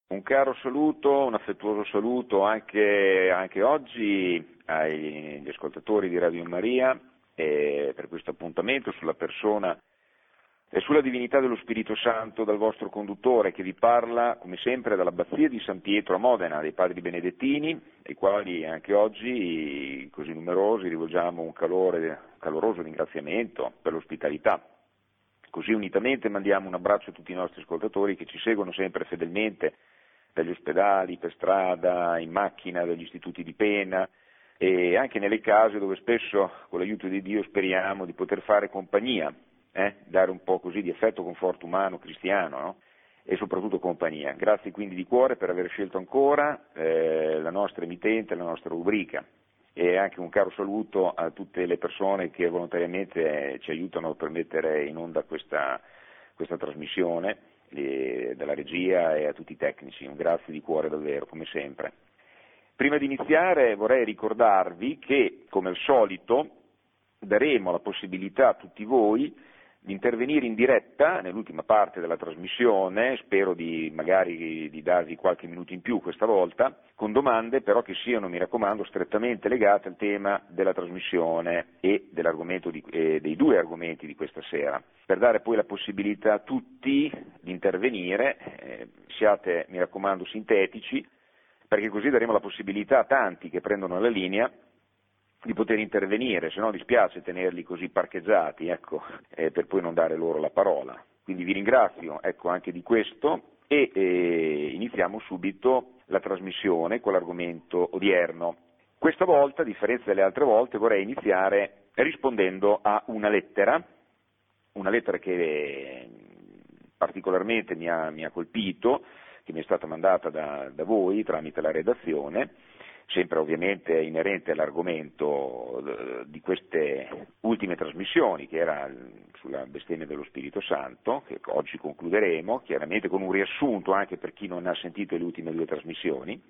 Un caro saluto, un affettuoso saluto anche oggi agli ascoltatori di Radio Maria per questo appuntamento sulla persona e sulla divinità dello Spirito Santo dal vostro conduttore che vi parla come sempre dall'abbazia di San Pietro a Modena, dei padri benedettini, ai quali anche oggi così numerosi rivolgiamo un caloroso ringraziamento per l'ospitalità. Così unitamente mandiamo un abbraccio a tutti i nostri ascoltatori che ci seguono sempre fedelmente dagli ospedali, per strada, in macchina, dagli istituti di pena e anche nelle case dove spesso con l'aiuto di Dio speriamo di poter fare compagnia, dare un po' così di affetto, conforto umano, cristiano, no? E soprattutto compagnia. Grazie quindi di cuore per aver scelto ancora la nostra emittente, la nostra rubrica. E anche un caro saluto a tutte le persone che volontariamente ci aiutano per mettere in onda questa trasmissione, dalla regia e a tutti i tecnici. Un grazie di cuore davvero, come sempre. Prima di iniziare vorrei ricordarvi che, come al solito, daremo la possibilità a tutti voi di intervenire in diretta nell'ultima parte della trasmissione, spero magari di darvi qualche minuto in più questa volta, con domande però che siano, mi raccomando, strettamente legate al tema della trasmissione e dell'argomento dei due argomenti di questa sera, per dare poi la possibilità a tutti di intervenire, siate, mi raccomando, sintetici, perché così daremo la possibilità a tanti che prendono la linea di poter intervenire, se no dispiace tenerli così parcheggiati, per poi non dare loro la parola. Quindi vi ringrazio, anche di questo e iniziamo subito la trasmissione con l'argomento odierno. Questa volta, a differenza delle altre volte, vorrei iniziare rispondendo a una lettera che particolarmente mi ha colpito, che mi è stata mandata da voi tramite la redazione, sempre ovviamente inerente all'argomento di queste ultime trasmissioni, che era sulla bestemmia dello Spirito Santo, che oggi concluderemo, chiaramente con un riassunto anche per chi non ha sentito le ultime due trasmissioni,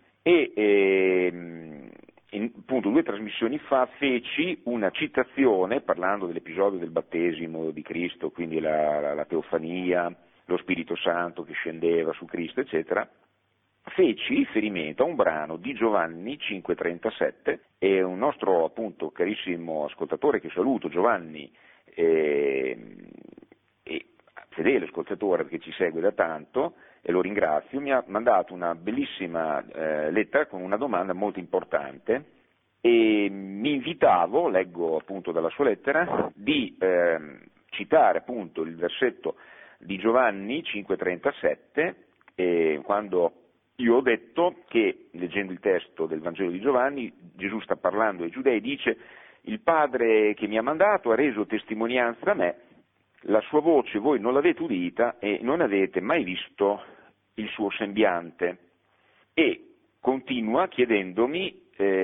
appunto 2 trasmissioni fa feci una citazione, parlando dell'episodio del battesimo di Cristo, quindi la teofania, lo Spirito Santo che scendeva su Cristo, eccetera, feci riferimento a un brano di Giovanni 5,37 e un nostro appunto carissimo ascoltatore che saluto, Giovanni, e fedele ascoltatore perché ci segue da tanto e lo ringrazio, mi ha mandato una bellissima lettera con una domanda molto importante e mi invitavo, leggo appunto dalla sua lettera, di citare appunto il versetto di Giovanni 5,37 quando io ho detto che, leggendo il testo del Vangelo di Giovanni, Gesù sta parlando ai giudei, dice: il Padre che mi ha mandato ha reso testimonianza a me, la sua voce voi non l'avete udita e non avete mai visto il suo sembiante. E continua chiedendomi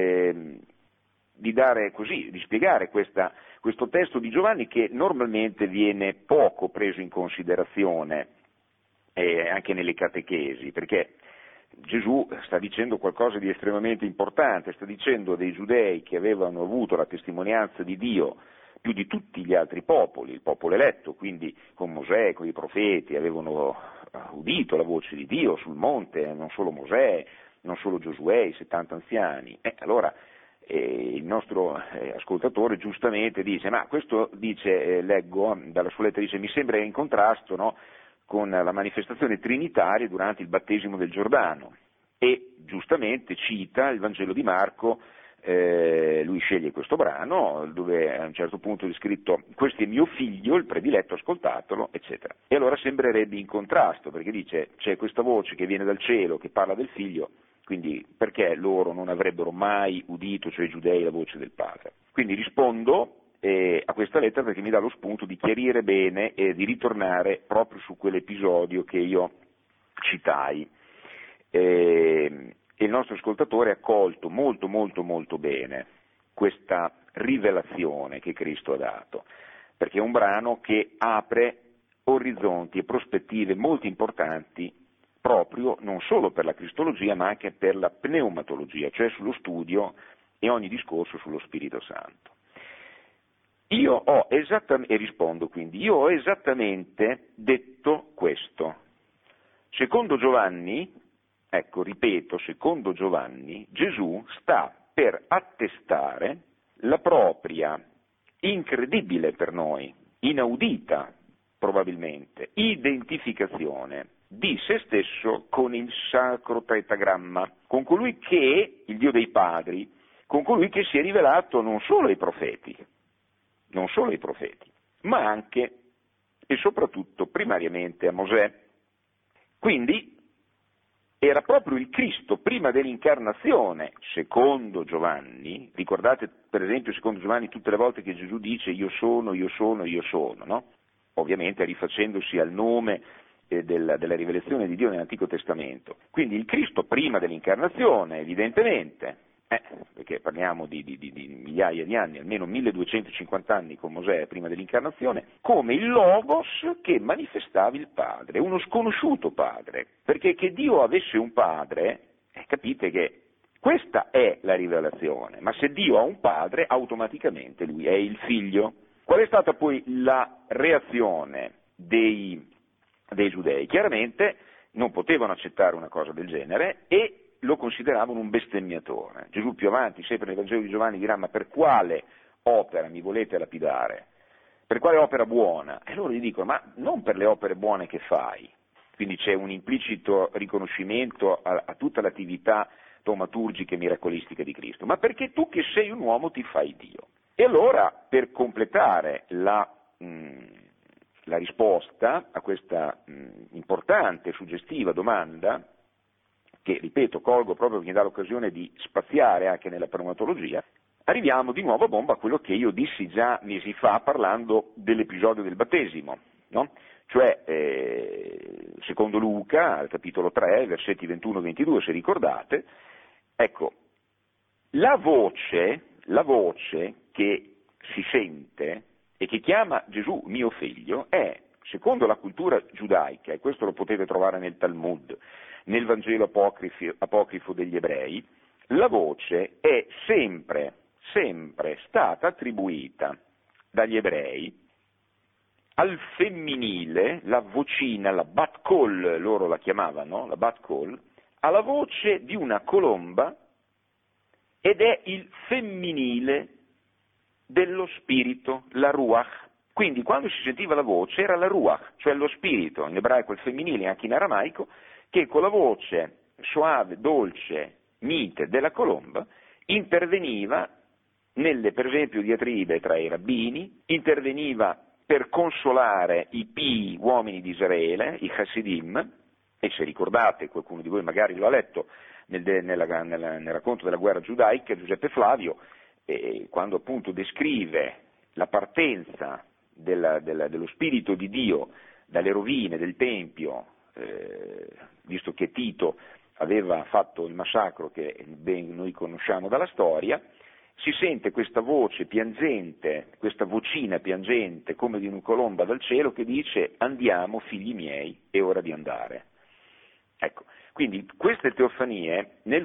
di spiegare questo testo di Giovanni che normalmente viene poco preso in considerazione anche nelle catechesi, perché Gesù sta dicendo qualcosa di estremamente importante, sta dicendo dei giudei che avevano avuto la testimonianza di Dio più di tutti gli altri popoli, il popolo eletto, quindi con Mosè, con i profeti, avevano udito la voce di Dio sul monte, non solo Mosè, non solo Giosuè, i 70 anziani. Allora il nostro ascoltatore giustamente dice, ma questo dice, leggo dalla sua lettera, dice, mi sembra in contrasto, no, con la manifestazione trinitaria durante il battesimo del Giordano e giustamente cita il Vangelo di Marco, lui sceglie questo brano dove a un certo punto è scritto questo è mio figlio, il prediletto, ascoltatelo, eccetera. E allora sembrerebbe in contrasto perché dice c'è questa voce che viene dal cielo che parla del figlio, quindi perché loro non avrebbero mai udito, cioè i giudei, la voce del padre? Quindi rispondo a questa lettera perché mi dà lo spunto di chiarire bene e di ritornare proprio su quell'episodio che io citai. E il nostro ascoltatore ha colto molto molto molto bene questa rivelazione che Cristo ha dato, perché è un brano che apre orizzonti e prospettive molto importanti proprio non solo per la cristologia ma anche per la pneumatologia, cioè sullo studio e ogni discorso sullo Spirito Santo. Io ho esattamente detto questo. Secondo Giovanni, ecco, ripeto, secondo Giovanni, Gesù sta per attestare la propria incredibile per noi, inaudita probabilmente, identificazione di se stesso con il sacro tetragramma, con colui che, il Dio dei padri, con colui che si è rivelato non solo ai profeti, ma anche e soprattutto primariamente a Mosè. Quindi era proprio il Cristo prima dell'incarnazione, secondo Giovanni. Ricordate per esempio secondo Giovanni tutte le volte che Gesù dice io sono, no? Ovviamente rifacendosi al nome della rivelazione di Dio nell'Antico Testamento. Quindi il Cristo prima dell'incarnazione, evidentemente, perché parliamo di migliaia di anni, almeno 1250 anni con Mosè prima dell'incarnazione, come il Logos che manifestava il Padre, uno sconosciuto Padre, perché che Dio avesse un Padre, capite che questa è la rivelazione, ma se Dio ha un Padre, automaticamente Lui è il Figlio. Qual è stata poi la reazione dei giudei? Chiaramente non potevano accettare una cosa del genere e lo consideravano un bestemmiatore. Gesù più avanti, sempre nel Vangelo di Giovanni, dirà: ma per quale opera mi volete lapidare? Per quale opera buona? E loro gli dicono: ma non per le opere buone che fai. Quindi c'è un implicito riconoscimento a tutta l'attività taumaturgica e miracolistica di Cristo, ma perché tu che sei un uomo ti fai Dio. E allora, per completare la risposta a questa importante e suggestiva domanda, che, ripeto, colgo proprio perché mi dà l'occasione di spaziare anche nella pneumatologia, arriviamo di nuovo a bomba a quello che io dissi già mesi fa parlando dell'episodio del battesimo, no? Cioè, secondo Luca, al capitolo 3, versetti 21-22, se ricordate, ecco, la voce che si sente e che chiama Gesù mio figlio è, secondo la cultura giudaica, e questo lo potete trovare nel Talmud, nel Vangelo apocrifo degli ebrei, la voce è sempre stata attribuita dagli ebrei al femminile, la vocina, la bat call, loro la chiamavano, la bat call, alla voce di una colomba, ed è il femminile dello spirito, la ruach. Quindi quando si sentiva la voce era la ruach, cioè lo spirito, in ebraico il femminile, anche in aramaico, che con la voce soave, dolce, mite della colomba interveniva nelle, per esempio, diatribe tra i rabbini, interveniva per consolare i pii uomini di Israele, i Hasidim, e se ricordate, qualcuno di voi magari lo ha letto nel racconto della guerra giudaica, Giuseppe Flavio, quando appunto descrive la partenza dello Spirito di Dio dalle rovine del Tempio, visto che Tito aveva fatto il massacro che ben noi conosciamo dalla storia, si sente questa voce piangente, questa vocina piangente come di una colomba dal cielo che dice: andiamo figli miei, è ora di andare. Ecco, quindi queste teofanie nei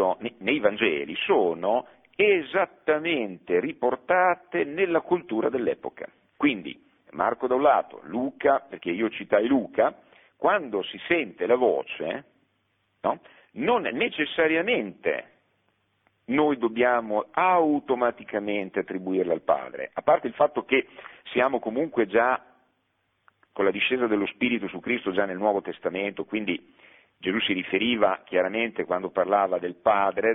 Vangeli sono esattamente riportate nella cultura dell'epoca. Quindi Marco da un lato, Luca, perché io citai Luca, quando si sente la voce, no, non necessariamente noi dobbiamo automaticamente attribuirla al Padre, a parte il fatto che siamo comunque già con la discesa dello Spirito su Cristo già nel Nuovo Testamento, quindi Gesù si riferiva chiaramente, quando parlava del Padre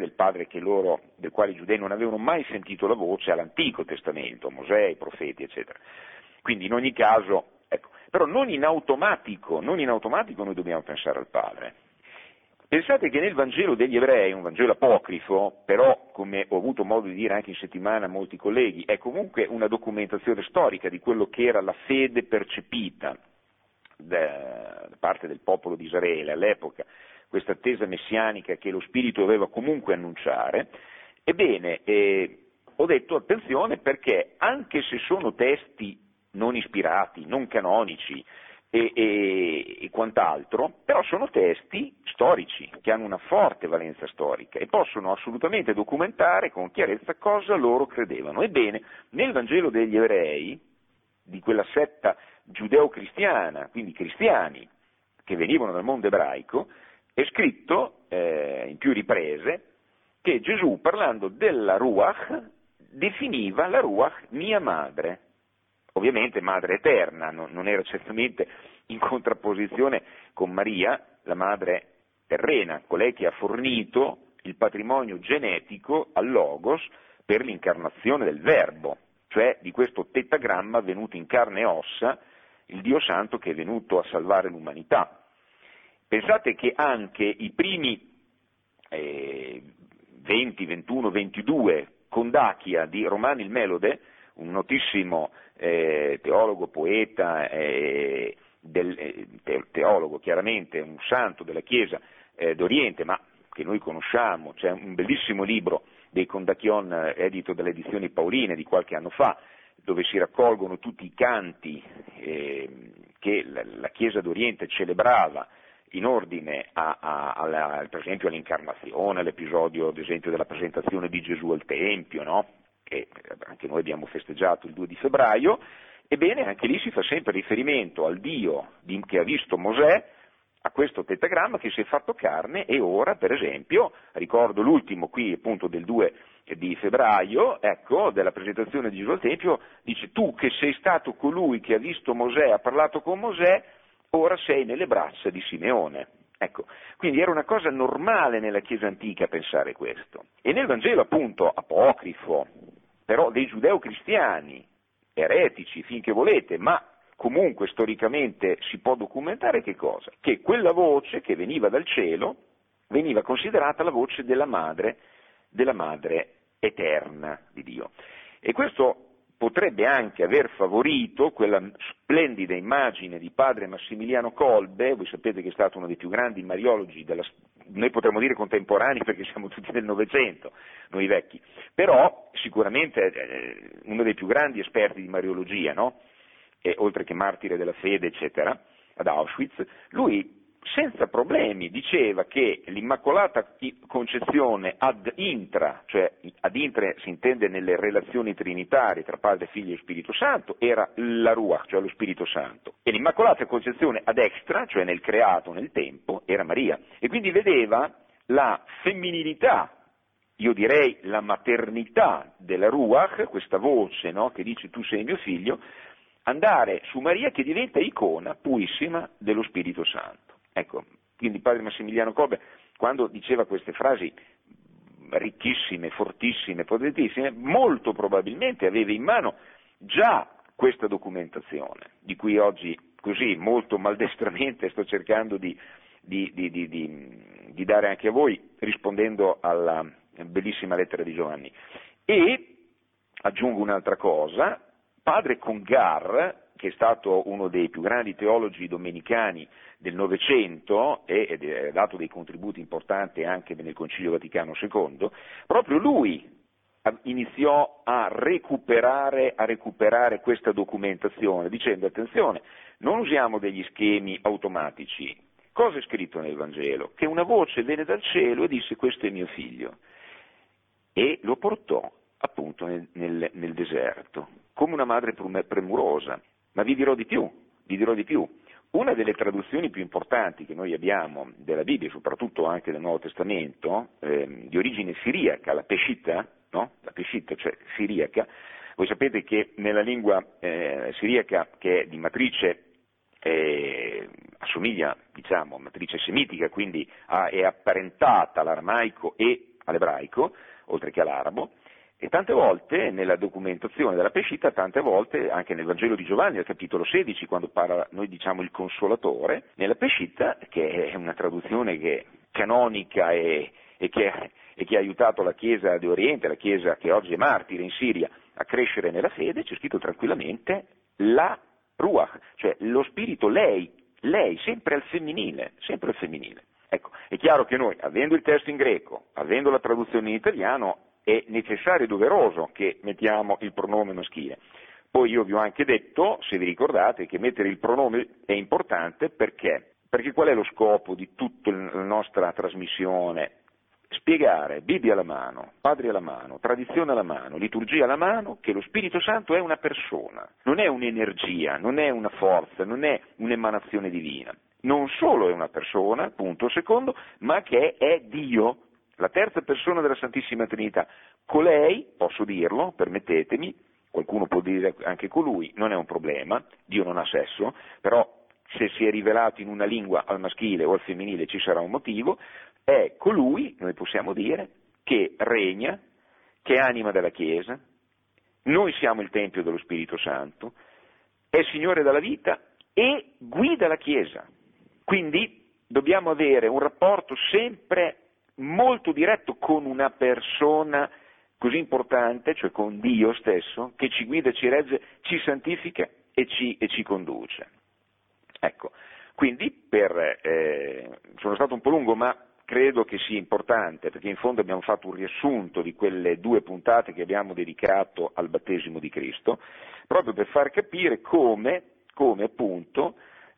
del quale i giudei non avevano mai sentito la voce, all'Antico Testamento, Mosè, i profeti, eccetera. Quindi in ogni caso, ecco, però non in automatico noi dobbiamo pensare al Padre. Pensate che nel Vangelo degli Ebrei, un Vangelo apocrifo, però come ho avuto modo di dire anche in settimana a molti colleghi, è comunque una documentazione storica di quello che era la fede percepita da parte del popolo di Israele all'epoca, questa attesa messianica che lo Spirito doveva comunque annunciare. Ebbene, ho detto attenzione, perché anche se sono testi non ispirati, non canonici e quant'altro, però sono testi storici che hanno una forte valenza storica e possono assolutamente documentare con chiarezza cosa loro credevano. Ebbene, nel Vangelo degli Ebrei, di quella setta giudeo-cristiana, quindi cristiani che venivano dal mondo ebraico, è scritto in più riprese che Gesù, parlando della Ruach, definiva la Ruach mia madre, ovviamente madre eterna, non era certamente in contrapposizione con Maria, la madre terrena, colei che ha fornito il patrimonio genetico al Logos per l'incarnazione del Verbo, cioè di questo tettagramma venuto in carne e ossa, il Dio Santo che è venuto a salvare l'umanità. Pensate che anche i primi 20, 21, 22 Condachia di Romano il Melode, un notissimo teologo, poeta, teologo chiaramente, un santo della Chiesa d'Oriente, ma che noi conosciamo, c'è un bellissimo libro dei Condachion edito dalle edizioni Paoline di qualche anno fa, dove si raccolgono tutti i canti che la Chiesa d'Oriente celebrava in ordine per esempio all'incarnazione, all'episodio ad esempio della presentazione di Gesù al Tempio, no? Che anche noi abbiamo festeggiato il 2 di febbraio, ebbene anche lì si fa sempre riferimento al Dio che ha visto Mosè, a questo tettagramma che si è fatto carne e ora, per esempio, ricordo l'ultimo qui appunto del 2 di febbraio, ecco, della presentazione di Gesù al Tempio, dice tu che sei stato colui che ha visto Mosè, ha parlato con Mosè, ora sei nelle braccia di Simeone. Ecco, quindi era una cosa normale nella Chiesa antica pensare questo. E nel Vangelo appunto apocrifo, però dei giudeo-cristiani, eretici finché volete, ma comunque storicamente si può documentare che cosa? Che quella voce che veniva dal cielo veniva considerata la voce della madre eterna di Dio. E questo potrebbe anche aver favorito quella splendida immagine di padre Massimiliano Kolbe, voi sapete che è stato uno dei più grandi mariologi noi potremmo dire contemporanei perché siamo tutti del Novecento, noi vecchi, però sicuramente uno dei più grandi esperti di mariologia, no? Oltre che martire della fede, eccetera, ad Auschwitz, lui senza problemi diceva che l'Immacolata Concezione ad intra, cioè ad intra si intende nelle relazioni trinitarie tra Padre, Figlio e Spirito Santo, era la Ruach, cioè lo Spirito Santo, e l'Immacolata Concezione ad extra, cioè nel creato, nel tempo, era Maria, e quindi vedeva la femminilità, io direi la maternità della Ruach, questa voce, no, che dice tu sei mio figlio, andare su Maria che diventa icona purissima dello Spirito Santo. Ecco, quindi padre Massimiliano Kolbe, quando diceva queste frasi ricchissime, fortissime, potentissime, molto probabilmente aveva in mano già questa documentazione, di cui oggi così molto maldestramente sto cercando di dare anche a voi, rispondendo alla bellissima lettera di Giovanni. E, aggiungo un'altra cosa, padre Congar, che è stato uno dei più grandi teologi domenicani del Novecento ed ha dato dei contributi importanti anche nel Concilio Vaticano II, proprio lui iniziò a recuperare questa documentazione, dicendo attenzione, non usiamo degli schemi automatici. Cosa è scritto nel Vangelo? Che una voce venne dal cielo e disse questo è mio figlio, e lo portò appunto nel deserto, come una madre premurosa. Ma vi dirò di più. Una delle traduzioni più importanti che noi abbiamo della Bibbia, soprattutto anche del Nuovo Testamento, di origine siriaca, la Peshitta, no? La Peshitta, cioè siriaca, voi sapete che nella lingua siriaca, che è di matrice, assomiglia, diciamo, a matrice semitica, quindi è apparentata all'aramaico e all'ebraico, oltre che all'arabo, e tante volte nella documentazione della Peshitta, tante volte anche nel Vangelo di Giovanni, al capitolo 16, quando parla, noi diciamo il Consolatore, nella Peshitta, che è una traduzione canonica e che ha aiutato la Chiesa d'Oriente, la Chiesa che oggi è martire in Siria, a crescere nella fede, c'è scritto tranquillamente la Ruach, cioè lo spirito, lei, sempre al femminile. Ecco, è chiaro che noi, avendo il testo in greco, avendo la traduzione in italiano, è necessario e doveroso che mettiamo il pronome maschile. Poi io vi ho anche detto, se vi ricordate, che mettere il pronome è importante perché? Perché qual è lo scopo di tutta la nostra trasmissione? Spiegare, Bibbia alla mano, Padre alla mano, tradizione alla mano, liturgia alla mano, che lo Spirito Santo è una persona, non è un'energia, non è una forza, non è un'emanazione divina. non solo è una persona, punto secondo, ma che è Dio, la terza persona della Santissima Trinità. Colei, posso dirlo, permettetemi, qualcuno può dire anche colui, non è un problema, Dio non ha sesso, però se si è rivelato in una lingua al maschile o al femminile ci sarà un motivo, è colui, noi possiamo dire, che regna, che è anima della Chiesa, noi siamo il Tempio dello Spirito Santo, è Signore della vita e guida la Chiesa. Quindi dobbiamo avere un rapporto sempre molto diretto con una persona così importante, cioè con Dio stesso, che ci guida, ci regge, ci santifica e ci conduce. Ecco, quindi sono stato un po' lungo, ma credo che sia importante, perché in fondo abbiamo fatto un riassunto di quelle 2 puntate che abbiamo dedicato al battesimo di Cristo, proprio per far capire come appunto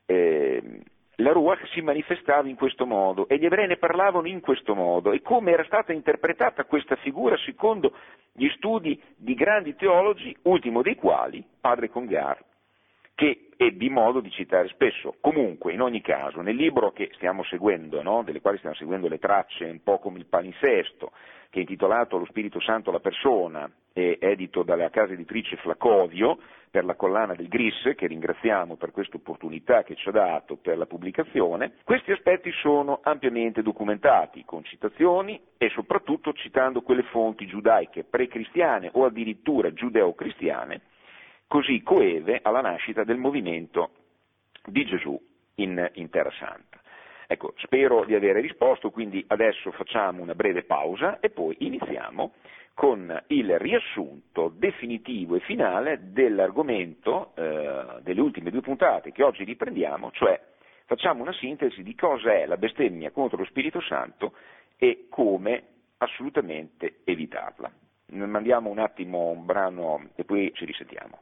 la Ruach si manifestava in questo modo e gli ebrei ne parlavano in questo modo e come era stata interpretata questa figura secondo gli studi di grandi teologi, ultimo dei quali Padre Congar, che ebbi modo di citare spesso. Comunque, in ogni caso, nel libro che stiamo seguendo, no? Delle quali stiamo seguendo le tracce, un po' come il palinsesto, che è intitolato Lo Spirito Santo alla persona, e edito dalla casa editrice Flacovio, per la collana del Gris, che ringraziamo per questa opportunità che ci ha dato per la pubblicazione, questi aspetti sono ampiamente documentati, con citazioni e soprattutto citando quelle fonti giudaiche precristiane o addirittura giudeo-cristiane, così coeve alla nascita del movimento di Gesù in Terra Santa. Ecco, spero di avere risposto, quindi adesso facciamo una breve pausa e poi iniziamo con il riassunto definitivo e finale dell'argomento delle ultime 2 puntate che oggi riprendiamo, cioè facciamo una sintesi di cosa è la bestemmia contro lo Spirito Santo e come assolutamente evitarla. Mandiamo un attimo un brano e poi ci risentiamo.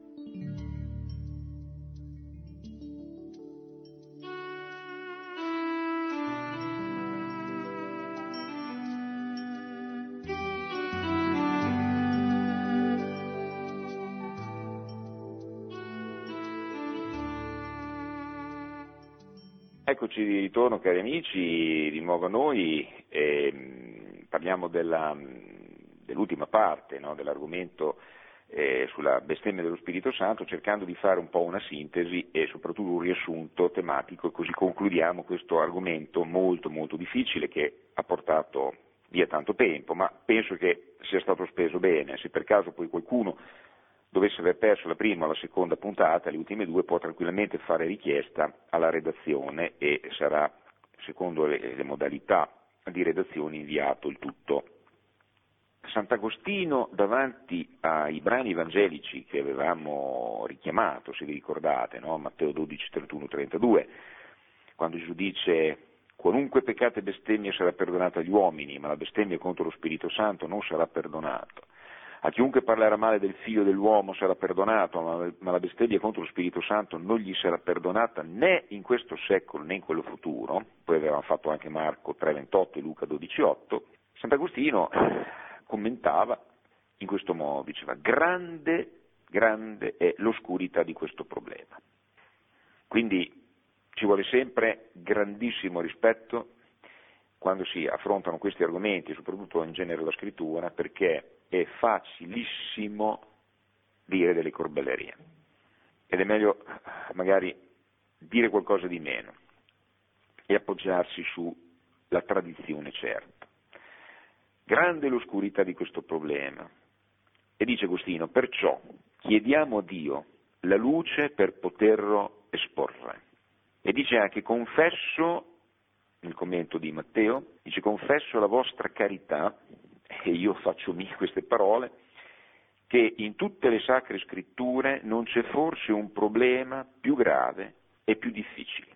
Eccoci di ritorno cari amici, di nuovo a noi, parliamo dell'ultima parte, no, dell'argomento sulla bestemmia dello Spirito Santo, cercando di fare un po' una sintesi e soprattutto un riassunto tematico, e così concludiamo questo argomento molto molto difficile che ha portato via tanto tempo, ma penso che sia stato speso bene. Se per caso poi qualcuno dovesse aver perso la prima o la seconda puntata, le ultime 2, può tranquillamente fare richiesta alla redazione e sarà, secondo le modalità di redazione, inviato il tutto. Sant'Agostino, davanti ai brani evangelici che avevamo richiamato, se vi ricordate, no? Matteo 12, 31, 32, quando Gesù dice: qualunque peccato e bestemmia sarà perdonata agli uomini, ma la bestemmia contro lo Spirito Santo non sarà perdonato. A chiunque parlerà male del figlio dell'uomo sarà perdonato, ma la bestemmia contro lo Spirito Santo non gli sarà perdonata né in questo secolo né in quello futuro. Poi avevamo fatto anche Marco 3,28 e Luca 12,8. Sant'Agostino commentava in questo modo, diceva: grande è l'oscurità di questo problema. Quindi ci vuole sempre grandissimo rispetto quando si affrontano questi argomenti, soprattutto in genere la scrittura, perché è facilissimo dire delle corbellerie ed è meglio magari dire qualcosa di meno e appoggiarsi sulla tradizione certa. Grande è l'oscurità di questo problema. E dice Agostino: perciò chiediamo a Dio la luce per poterlo esporre. E dice anche: confesso, nel commento di Matteo, dice: confesso la vostra carità, e io faccio mie queste parole, che in tutte le sacre scritture non c'è forse un problema più grave e più difficile.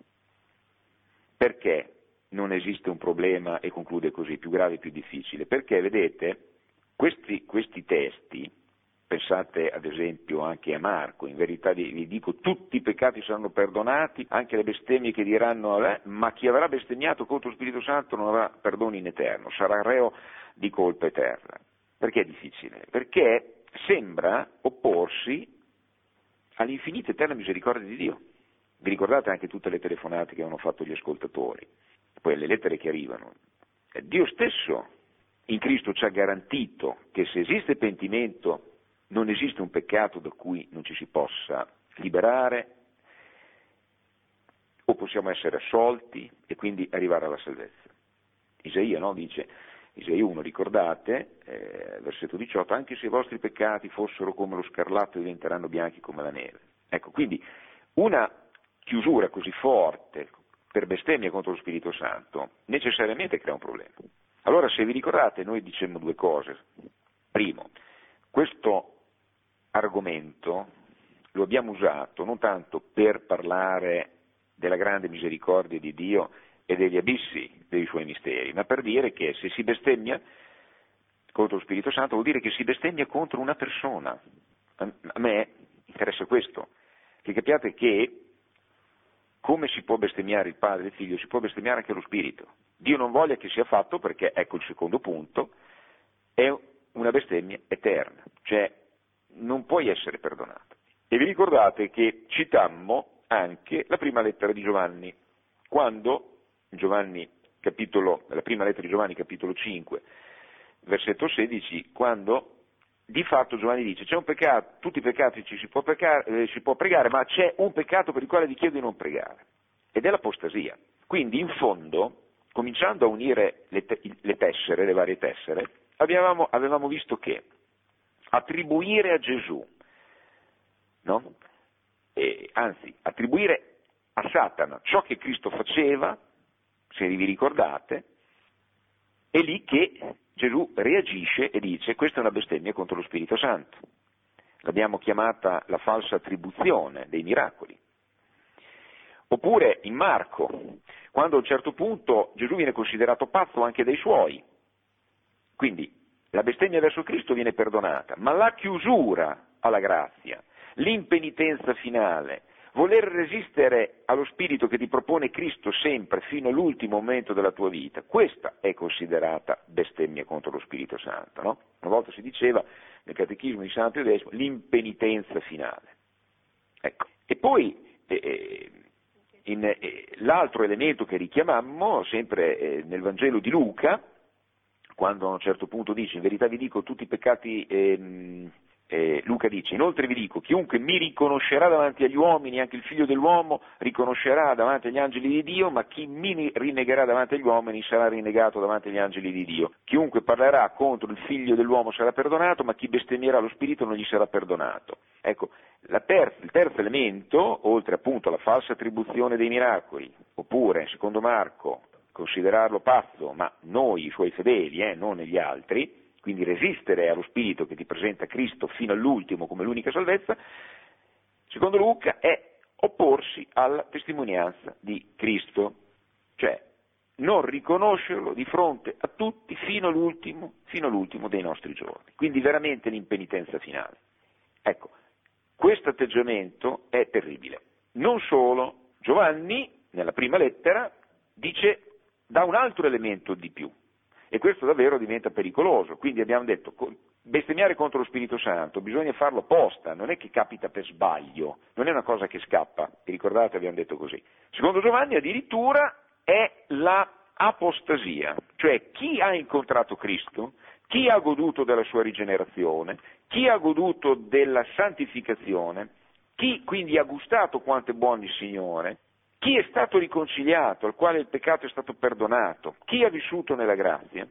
Perché non esiste un problema, e conclude così, più grave e più difficile? Perché, vedete, questi testi, pensate ad esempio anche a Marco, in verità vi dico, tutti i peccati saranno perdonati, anche le bestemmie che diranno, ma chi avrà bestemmiato contro lo Spirito Santo non avrà perdono in eterno, sarà reo di colpa eterna. Perché è difficile? Perché sembra opporsi all'infinita eterna misericordia di Dio. Vi ricordate anche tutte le telefonate che hanno fatto gli ascoltatori, poi le lettere che arrivano. Dio stesso in Cristo ci ha garantito che se esiste pentimento non esiste un peccato da cui non ci si possa liberare o possiamo essere assolti e quindi arrivare alla salvezza. Isaia, no? Dice, Isaia 1, ricordate, versetto 18, anche se i vostri peccati fossero come lo scarlatto diventeranno bianchi come la neve. Ecco, quindi una chiusura così forte per bestemmia contro lo Spirito Santo necessariamente crea un problema. Allora, se vi ricordate, noi dicemmo due cose. Primo, questo argomento lo abbiamo usato non tanto per parlare della grande misericordia di Dio e degli abissi dei suoi misteri, ma per dire che se si bestemmia contro lo Spirito Santo vuol dire che si bestemmia contro una persona. A me interessa questo, che capiate che come si può bestemmiare il Padre e il Figlio, si può bestemmiare anche lo Spirito. Dio non voglia che sia fatto perché, ecco il secondo punto, è una bestemmia eterna, cioè non puoi essere perdonato. E vi ricordate che citammo anche la prima lettera di Giovanni, quando la prima lettera di Giovanni, capitolo 5, versetto 16, quando di fatto Giovanni dice c'è un peccato, tutti i peccati si può pregare, ma c'è un peccato per il quale vi chiedo di non pregare, ed è l'apostasia. Quindi in fondo, cominciando a unire le tessere, le varie tessere, avevamo visto che attribuire a Gesù, no? Anzi, attribuire a Satana ciò che Cristo faceva, se vi ricordate, è lì che Gesù reagisce e dice questa è una bestemmia contro lo Spirito Santo. L'abbiamo chiamata la falsa attribuzione dei miracoli. Oppure in Marco, quando a un certo punto Gesù viene considerato pazzo anche dai suoi. Quindi la bestemmia verso Cristo viene perdonata, ma la chiusura alla grazia, l'impenitenza finale, voler resistere allo spirito che ti propone Cristo sempre fino all'ultimo momento della tua vita, questa è considerata bestemmia contro lo Spirito Santo, no? Una volta si diceva nel Catechismo di San Pio X l'impenitenza finale. Ecco. E poi l'altro elemento che richiamammo, sempre nel Vangelo di Luca, quando a un certo punto dice in verità vi dico tutti i peccati. Luca dice, inoltre vi dico, chiunque mi riconoscerà davanti agli uomini, anche il figlio dell'uomo riconoscerà davanti agli angeli di Dio, ma chi mi rinnegherà davanti agli uomini sarà rinnegato davanti agli angeli di Dio. Chiunque parlerà contro il figlio dell'uomo sarà perdonato, ma chi bestemmierà lo spirito non gli sarà perdonato. Ecco, il terzo elemento, oltre appunto alla falsa attribuzione dei miracoli, oppure, secondo Marco, considerarlo pazzo, ma noi, i suoi fedeli, non gli altri, quindi resistere allo spirito che ti presenta Cristo fino all'ultimo come l'unica salvezza, secondo Luca è opporsi alla testimonianza di Cristo, cioè non riconoscerlo di fronte a tutti fino all'ultimo dei nostri giorni, quindi veramente l'impenitenza finale. Ecco, questo atteggiamento è terribile. Non solo, Giovanni, nella prima lettera, dà un altro elemento di più. E questo davvero diventa pericoloso, quindi abbiamo detto, bestemmiare contro lo Spirito Santo bisogna farlo apposta, non è che capita per sbaglio, non è una cosa che scappa, vi ricordate abbiamo detto così. Secondo Giovanni addirittura è la apostasia, cioè chi ha incontrato Cristo, chi ha goduto della sua rigenerazione, chi ha goduto della santificazione, chi quindi ha gustato quanto è buono il Signore, chi è stato riconciliato, al quale il peccato è stato perdonato, chi ha vissuto nella grazia,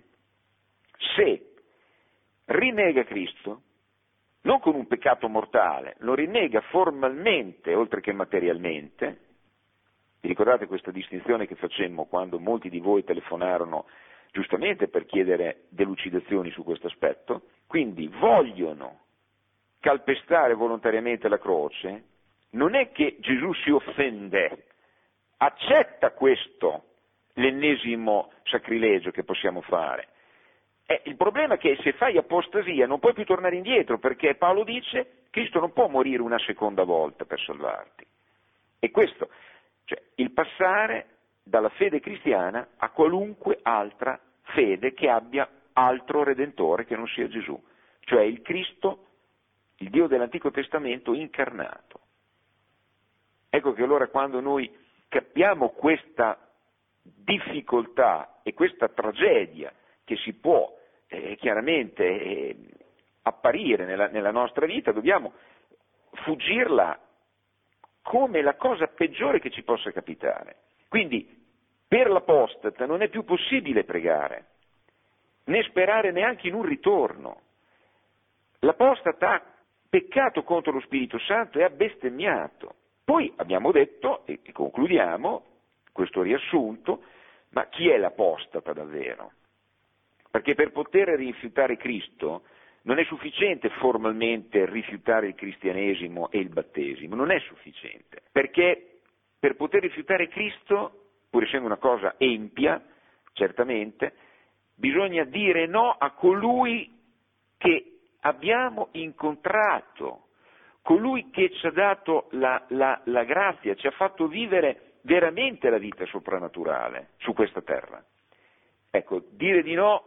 se rinnega Cristo, non con un peccato mortale, lo rinnega formalmente oltre che materialmente. Vi ricordate questa distinzione che facemmo quando molti di voi telefonarono giustamente per chiedere delucidazioni su questo aspetto? Quindi vogliono calpestare volontariamente la croce, non è che Gesù si offende, accetta questo l'ennesimo sacrilegio che possiamo fare. Il problema è che se fai apostasia non puoi più tornare indietro, perché Paolo dice Cristo non può morire una seconda volta per salvarti. E questo, cioè il passare dalla fede cristiana a qualunque altra fede che abbia altro Redentore che non sia Gesù, cioè il Cristo, il Dio dell'Antico Testamento incarnato. Ecco che allora quando noi capiamo questa difficoltà e questa tragedia che si può chiaramente apparire nella nostra vita, dobbiamo fuggirla come la cosa peggiore che ci possa capitare. Quindi per l'apostata non è più possibile pregare, né sperare neanche in un ritorno. L'apostata ha peccato contro lo Spirito Santo e ha bestemmiato. Poi abbiamo detto, e concludiamo questo riassunto, ma chi è l'apostata davvero? Perché per poter rifiutare Cristo non è sufficiente formalmente rifiutare il cristianesimo e il battesimo, non è sufficiente, perché per poter rifiutare Cristo, pur essendo una cosa empia, certamente, bisogna dire no a colui che abbiamo incontrato, colui che ci ha dato la grazia, ci ha fatto vivere veramente la vita soprannaturale su questa terra. Ecco, dire di no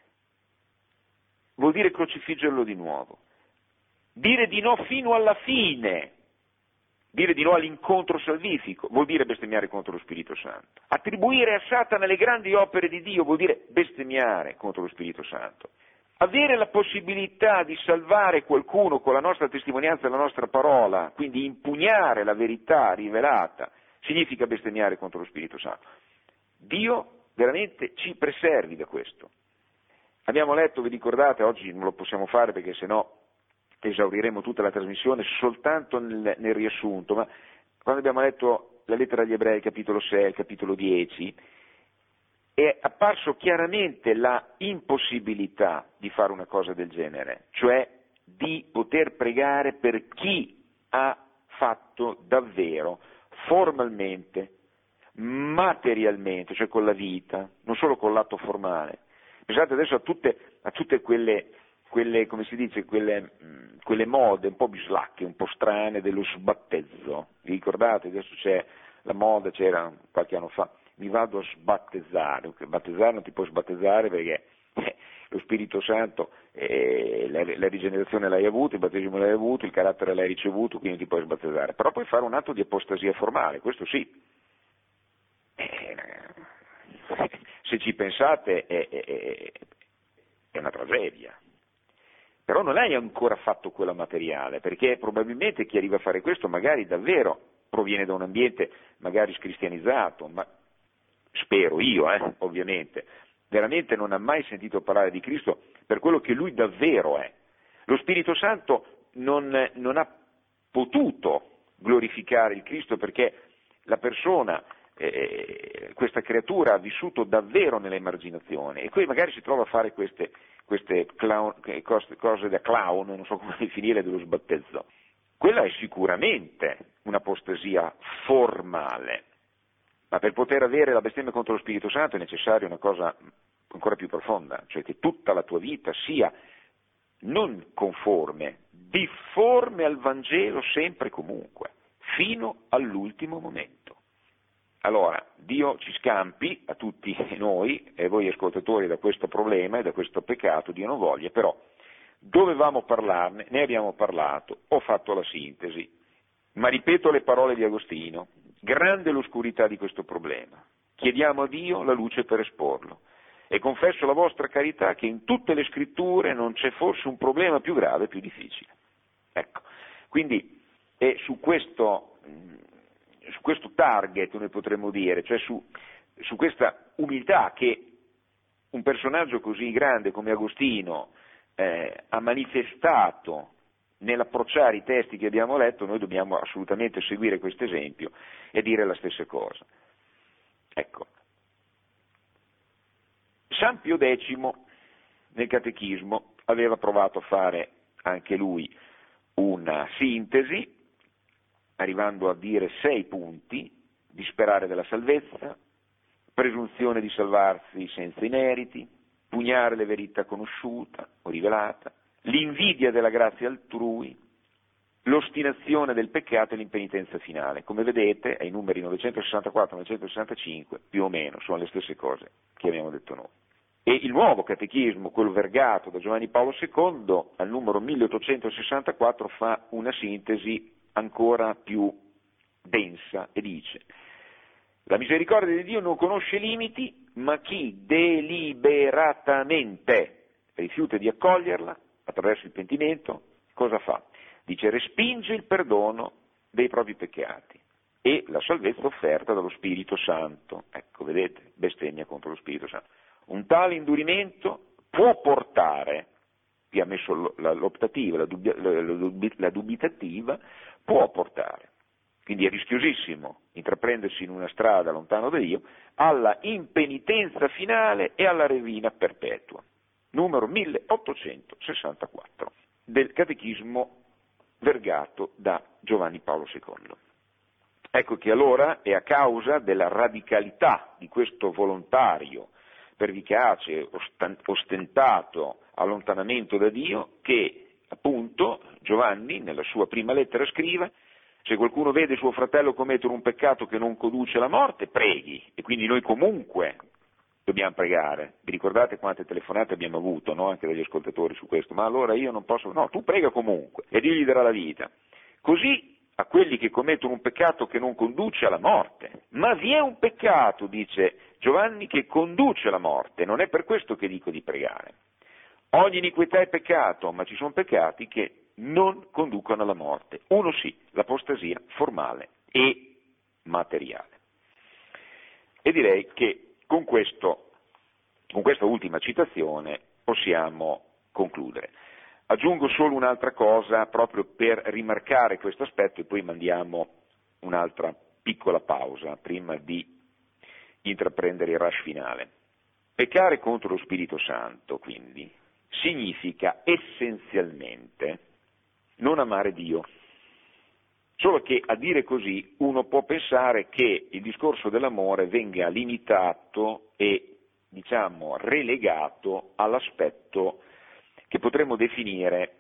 vuol dire crocifiggerlo di nuovo, dire di no fino alla fine, dire di no all'incontro salvifico, vuol dire bestemmiare contro lo Spirito Santo. Attribuire a Satana le grandi opere di Dio vuol dire bestemmiare contro lo Spirito Santo. Avere la possibilità di salvare qualcuno con la nostra testimonianza e la nostra parola, quindi impugnare la verità rivelata, significa bestemmiare contro lo Spirito Santo. Dio veramente ci preservi da questo. Abbiamo letto, vi ricordate, oggi non lo possiamo fare perché sennò esauriremo tutta la trasmissione soltanto nel riassunto, ma quando abbiamo letto la lettera agli Ebrei, capitolo 6, capitolo 10, è apparso chiaramente la impossibilità di fare una cosa del genere, cioè di poter pregare per chi ha fatto davvero, formalmente, materialmente, cioè con la vita, non solo con l'atto formale. Pensate adesso a tutte quelle come si dice, quelle mode un po' bislacche, un po' strane dello sbattezzo. Vi ricordate? Adesso c'è la moda, c'era qualche anno fa, mi vado a sbattezzare. Battezzare non ti puoi sbattezzare perché lo Spirito Santo, la rigenerazione l'hai avuta, il battesimo l'hai avuto, il carattere l'hai ricevuto, quindi ti puoi sbattezzare. Però puoi fare un atto di apostasia formale, questo sì. Se ci pensate è una tragedia. Però non hai ancora fatto quella materiale, perché probabilmente chi arriva a fare questo magari davvero proviene da un ambiente magari scristianizzato, ma spero io, ovviamente, veramente non ha mai sentito parlare di Cristo per quello che lui davvero è. Lo Spirito Santo non ha potuto glorificare il Cristo perché la persona, questa creatura ha vissuto davvero nell'emarginazione e poi magari si trova a fare queste cose da clown, non so come definire, dello sbattezzo. Quella è sicuramente un'apostasia formale, ma per poter avere la bestemmia contro lo Spirito Santo è necessaria una cosa ancora più profonda, cioè che tutta la tua vita sia non conforme, difforme al Vangelo sempre e comunque, fino all'ultimo momento. Allora, Dio ci scampi a tutti noi e voi ascoltatori da questo problema e da questo peccato, Dio non voglia, però dovevamo parlarne, ne abbiamo parlato, ho fatto la sintesi, ma ripeto le parole di Agostino, grande l'oscurità di questo problema, chiediamo a Dio la luce per esporlo e confesso la vostra carità che in tutte le scritture non c'è forse un problema più grave e più difficile. Ecco, quindi è su questo target noi potremmo dire, cioè su questa umiltà che un personaggio così grande come Agostino ha manifestato nell'approcciare i testi che abbiamo letto, noi dobbiamo assolutamente seguire questo esempio e dire la stessa cosa. Ecco, San Pio X nel Catechismo aveva provato a fare anche lui una sintesi, arrivando a dire 6 punti: disperare della salvezza, presunzione di salvarsi senza i meriti, pugnare la verità conosciuta o rivelata, l'invidia della grazia altrui, l'ostinazione del peccato e l'impenitenza finale. Come vedete, ai numeri 964 e 965 più o meno sono le stesse cose che abbiamo detto noi. E il nuovo catechismo, quello vergato da Giovanni Paolo II, al numero 1864 fa una sintesi ancora più densa e dice: la misericordia di Dio non conosce limiti, ma chi deliberatamente rifiuta di accoglierla attraverso il pentimento, cosa fa? Dice: respinge il perdono dei propri peccati e la salvezza offerta dallo Spirito Santo. Ecco, vedete, bestemmia contro lo Spirito Santo. Un tale indurimento può portare, qui ha messo l'optativa, la dubitativa, può portare, quindi è rischiosissimo intraprendersi in una strada lontano da Dio, alla impenitenza finale e alla rovina perpetua. Numero 1864 del Catechismo vergato da Giovanni Paolo II. Ecco che allora è a causa della radicalità di questo volontario, pervicace, ostentato allontanamento da Dio che appunto Giovanni nella sua prima lettera scrive: se qualcuno vede suo fratello commettere un peccato che non conduce alla morte, preghi. E quindi noi comunque dobbiamo pregare. Vi ricordate quante telefonate abbiamo avuto, no? Anche dagli ascoltatori su questo? Ma allora io non posso... No, tu prega comunque e Dio gli darà la vita. Così a quelli che commettono un peccato che non conduce alla morte. Ma vi è un peccato, dice Giovanni, che conduce alla morte. Non è per questo che dico di pregare. Ogni iniquità è peccato, ma ci sono peccati che non conducono alla morte. Uno sì, l'apostasia formale e materiale. E direi che con questa ultima citazione possiamo concludere. Aggiungo solo un'altra cosa proprio per rimarcare questo aspetto e poi mandiamo un'altra piccola pausa prima di intraprendere il rush finale. Peccare contro lo Spirito Santo, quindi, significa essenzialmente non amare Dio. Solo che a dire così uno può pensare che il discorso dell'amore venga limitato e, diciamo, relegato all'aspetto che potremmo definire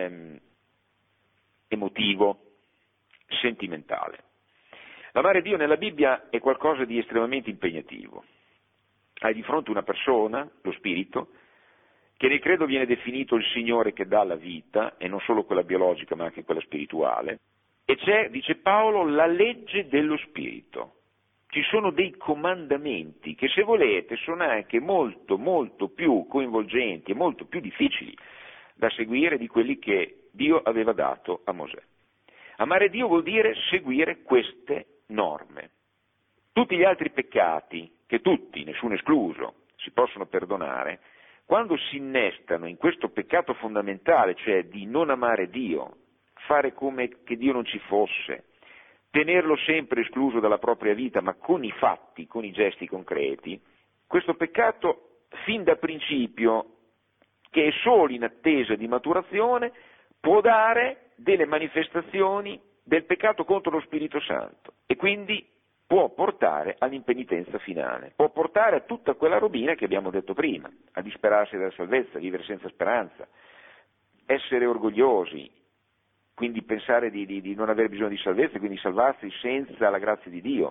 emotivo, sentimentale. L'amare Dio nella Bibbia è qualcosa di estremamente impegnativo. Hai di fronte una persona, lo Spirito, che nel credo viene definito il Signore che dà la vita, e non solo quella biologica ma anche quella spirituale, e c'è, dice Paolo, la legge dello Spirito. Ci sono dei comandamenti che, se volete, sono anche molto, molto più coinvolgenti e molto più difficili da seguire di quelli che Dio aveva dato a Mosè. Amare Dio vuol dire seguire queste norme. Tutti gli altri peccati, che tutti, nessuno escluso, si possono perdonare, quando si innestano in questo peccato fondamentale, cioè di non amare Dio, fare come che Dio non ci fosse, tenerlo sempre escluso dalla propria vita, ma con i fatti, con i gesti concreti, questo peccato, fin da principio, che è solo in attesa di maturazione, può dare delle manifestazioni del peccato contro lo Spirito Santo e quindi può portare all'impenitenza finale, può portare a tutta quella robina che abbiamo detto prima, a disperarsi della salvezza, vivere senza speranza, essere orgogliosi, quindi pensare di non avere bisogno di salvezza, quindi salvarsi senza la grazia di Dio,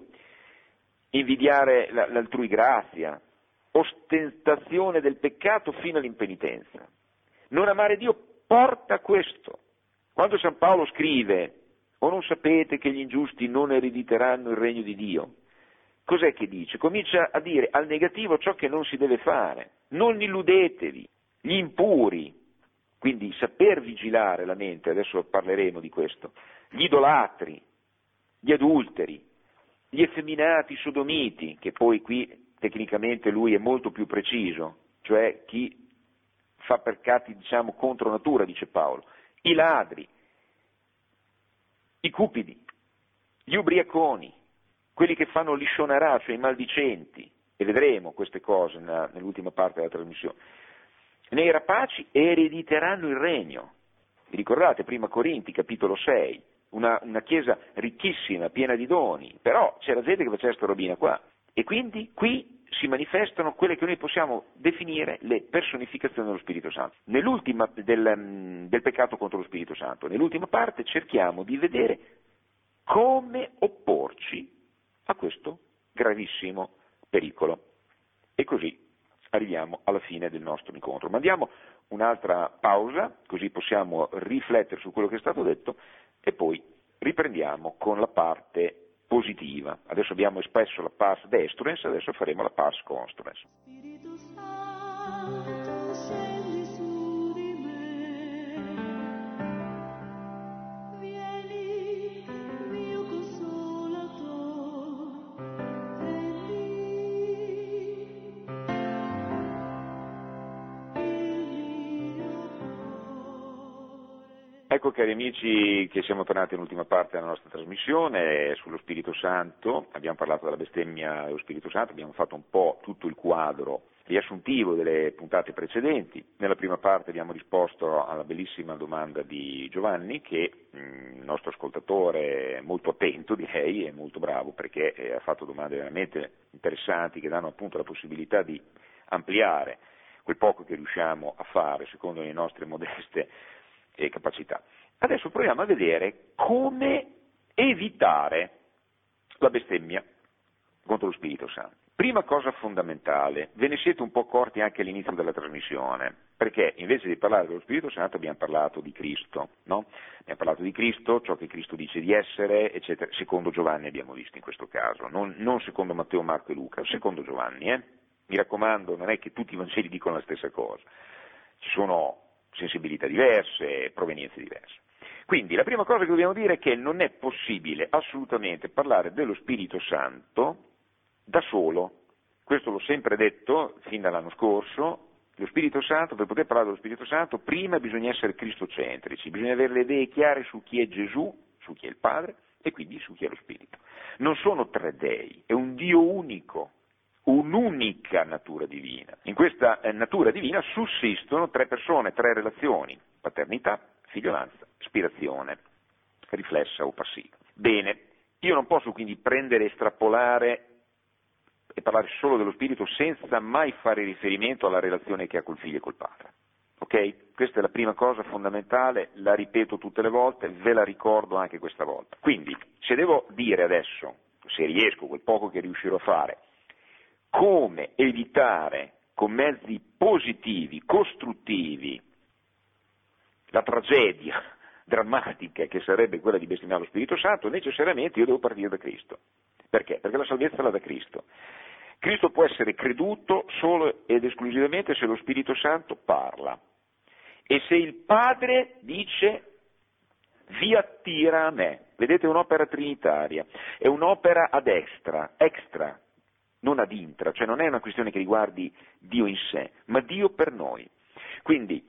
invidiare l'altrui grazia, ostentazione del peccato fino all'impenitenza. Non amare Dio porta a questo. Quando San Paolo scrive: o non sapete che gli ingiusti non erediteranno il regno di Dio? Cos'è che dice? Comincia a dire al negativo ciò che non si deve fare. Non illudetevi, gli impuri, quindi saper vigilare la mente, adesso parleremo di questo, gli idolatri, gli adulteri, gli effeminati sodomiti, che poi qui tecnicamente lui è molto più preciso, cioè chi fa peccati, diciamo, contro natura, dice Paolo, i ladri, i cupidi, gli ubriaconi, quelli che fanno l'ishonarà, cioè i maldicenti, e vedremo queste cose nell'ultima parte della trasmissione, nei rapaci erediteranno il regno. Vi ricordate, prima Corinti, capitolo 6, una chiesa ricchissima, piena di doni, però c'era gente che faceva sta robina qua, e quindi qui si manifestano quelle che noi possiamo definire le personificazioni dello Spirito Santo. Nell'ultima del peccato contro lo Spirito Santo, nell'ultima parte cerchiamo di vedere come opporci a questo gravissimo pericolo. E così arriviamo alla fine del nostro incontro. Mandiamo un'altra pausa, così possiamo riflettere su quello che è stato detto, e poi riprendiamo con la parte positiva. Adesso abbiamo espresso la pars destruens, adesso faremo la pars construens. Spirito Santo, scendi su di me, vieni mio consolatore, Ecco cari amici che siamo tornati all'ultima parte della nostra trasmissione sullo Spirito Santo, abbiamo parlato della bestemmia dello Spirito Santo, abbiamo fatto un po' tutto il quadro riassuntivo delle puntate precedenti. Nella prima parte abbiamo risposto alla bellissima domanda di Giovanni che il nostro ascoltatore è molto attento direi, è molto bravo perché ha fatto domande veramente interessanti che danno appunto la possibilità di ampliare quel poco che riusciamo a fare secondo le nostre modeste capacità. Adesso proviamo a vedere come evitare la bestemmia contro lo Spirito Santo. Prima cosa fondamentale, ve ne siete un po' accorti anche all'inizio della trasmissione, perché invece di parlare dello Spirito Santo abbiamo parlato di Cristo, no? Abbiamo parlato di Cristo, ciò che Cristo dice di essere, eccetera, secondo Giovanni abbiamo visto in questo caso, non secondo Matteo, Marco e Luca, secondo Giovanni, Mi raccomando, non è che tutti i Vangeli dicono la stessa cosa, ci sono sensibilità diverse, provenienze diverse. Quindi la prima cosa che dobbiamo dire è che non è possibile assolutamente parlare dello Spirito Santo da solo. Questo l'ho sempre detto fin dall'anno scorso. Lo Spirito Santo, per poter parlare dello Spirito Santo, prima bisogna essere cristocentrici, bisogna avere le idee chiare su chi è Gesù, su chi è il Padre e quindi su chi è lo Spirito. Non sono tre dei, è un Dio unico, un'unica natura divina. In questa natura divina sussistono tre persone, tre relazioni: paternità, figliolanza, ispirazione, riflessa o passiva. Bene, io non posso quindi prendere, estrapolare e parlare solo dello Spirito senza mai fare riferimento alla relazione che ha col Figlio e col Padre. Ok? Questa è la prima cosa fondamentale, la ripeto tutte le volte, ve la ricordo anche questa volta. Quindi, se devo dire adesso, se riesco, quel poco che riuscirò a fare, come evitare con mezzi positivi, costruttivi, la tragedia drammatica che sarebbe quella di bestemmiare lo Spirito Santo, necessariamente io devo partire da Cristo. Perché? Perché la salvezza la dà Cristo. Cristo può essere creduto solo ed esclusivamente se lo Spirito Santo parla e se il Padre dice vi attira a me. Vedete, è un'opera trinitaria, è un'opera ad extra, non ad intra, cioè non è una questione che riguardi Dio in sé, ma Dio per noi. Quindi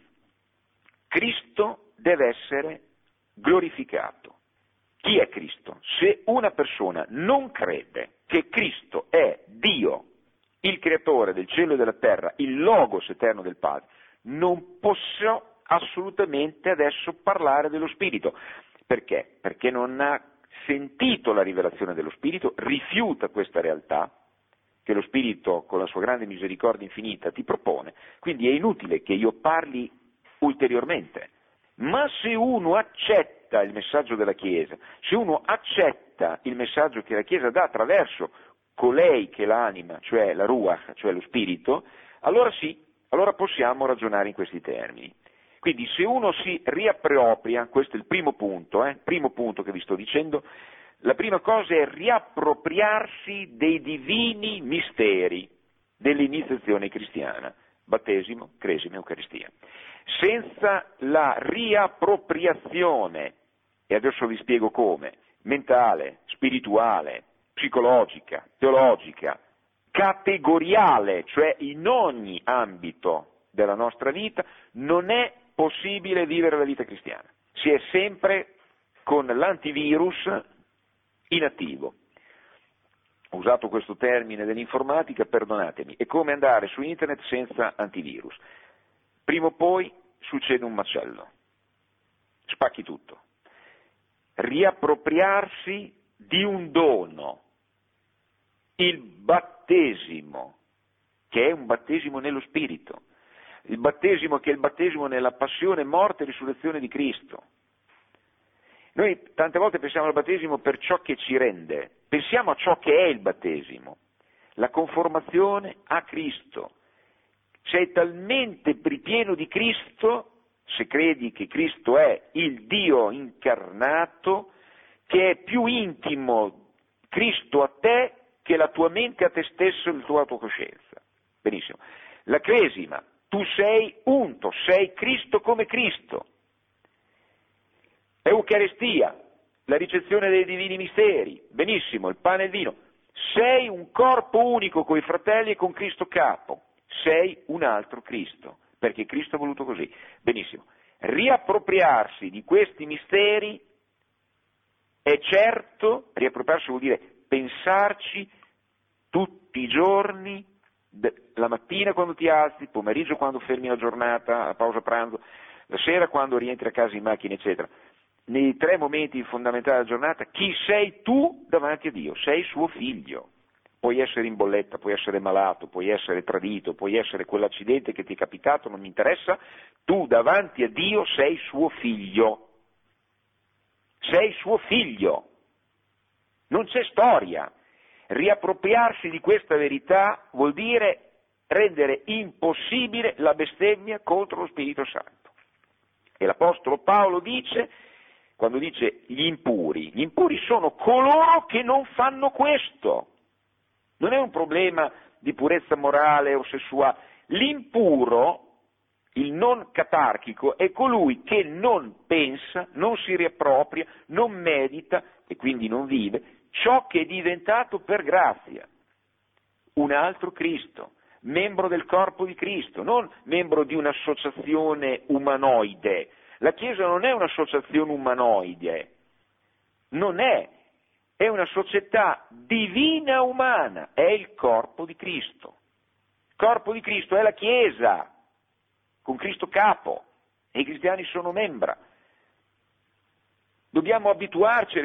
Cristo deve essere glorificato. Chi è Cristo? Se una persona non crede che Cristo è Dio, il creatore del cielo e della terra, il logos eterno del Padre, non posso assolutamente adesso parlare dello Spirito. Perché? Perché non ha sentito la rivelazione dello Spirito, rifiuta questa realtà che lo Spirito con la sua grande misericordia infinita ti propone, quindi è inutile che io parli ulteriormente. Ma se uno accetta il messaggio della Chiesa, se uno accetta il messaggio che la Chiesa dà attraverso colei che l'anima, cioè la Ruach, cioè lo Spirito, allora sì, allora possiamo ragionare in questi termini. Quindi se uno si riappropria, questo è il primo punto che vi sto dicendo, la prima cosa è riappropriarsi dei divini misteri dell'iniziazione cristiana, battesimo, cresima, Eucaristia. Senza la riappropriazione, e adesso vi spiego come, mentale, spirituale, psicologica, teologica, categoriale, cioè in ogni ambito della nostra vita, non è possibile vivere la vita cristiana. Si è sempre con l'antivirus inattivo. Ho usato questo termine dell'informatica, perdonatemi, è come andare su internet senza antivirus. Prima o poi succede un macello, spacchi tutto. Riappropriarsi di un dono, il battesimo, che è un battesimo nello Spirito, il battesimo che è il battesimo nella passione, morte e risurrezione di Cristo. Noi tante volte pensiamo al battesimo per ciò che ci rende, pensiamo a ciò che è il battesimo, la conformazione a Cristo. Sei talmente ripieno di Cristo, se credi che Cristo è il Dio incarnato, che è più intimo Cristo a te che la tua mente a te stesso e la tua autocoscienza. Benissimo. La cresima, tu sei unto, sei Cristo come Cristo. Eucaristia, la ricezione dei divini misteri, benissimo, il pane e il vino. Sei un corpo unico con i fratelli e con Cristo capo. Sei un altro Cristo, perché Cristo ha voluto così. Benissimo. Riappropriarsi di questi misteri è certo, riappropriarsi vuol dire pensarci tutti i giorni, la mattina quando ti alzi, il pomeriggio quando fermi la giornata, la pausa pranzo, la sera quando rientri a casa in macchina, eccetera. Nei 3 momenti fondamentali della giornata, chi sei tu davanti a Dio? Sei suo figlio. Puoi essere in bolletta, puoi essere malato, puoi essere tradito, puoi essere quell'accidente che ti è capitato, non mi interessa, tu davanti a Dio sei suo figlio. Sei suo figlio. Non c'è storia. Riappropriarsi di questa verità vuol dire rendere impossibile la bestemmia contro lo Spirito Santo. E l'Apostolo Paolo dice, quando dice gli impuri sono coloro che non fanno questo. Non è un problema di purezza morale o sessuale. L'impuro, il non catarchico, è colui che non pensa, non si riappropria, non medita e quindi non vive ciò che è diventato per grazia. Un altro Cristo, membro del corpo di Cristo, non membro di un'associazione umanoide. La Chiesa non è un'associazione umanoide, non è una società divina umana, è il corpo di Cristo. Il corpo di Cristo è la Chiesa, con Cristo capo, e i cristiani sono membra. Dobbiamo abituarci a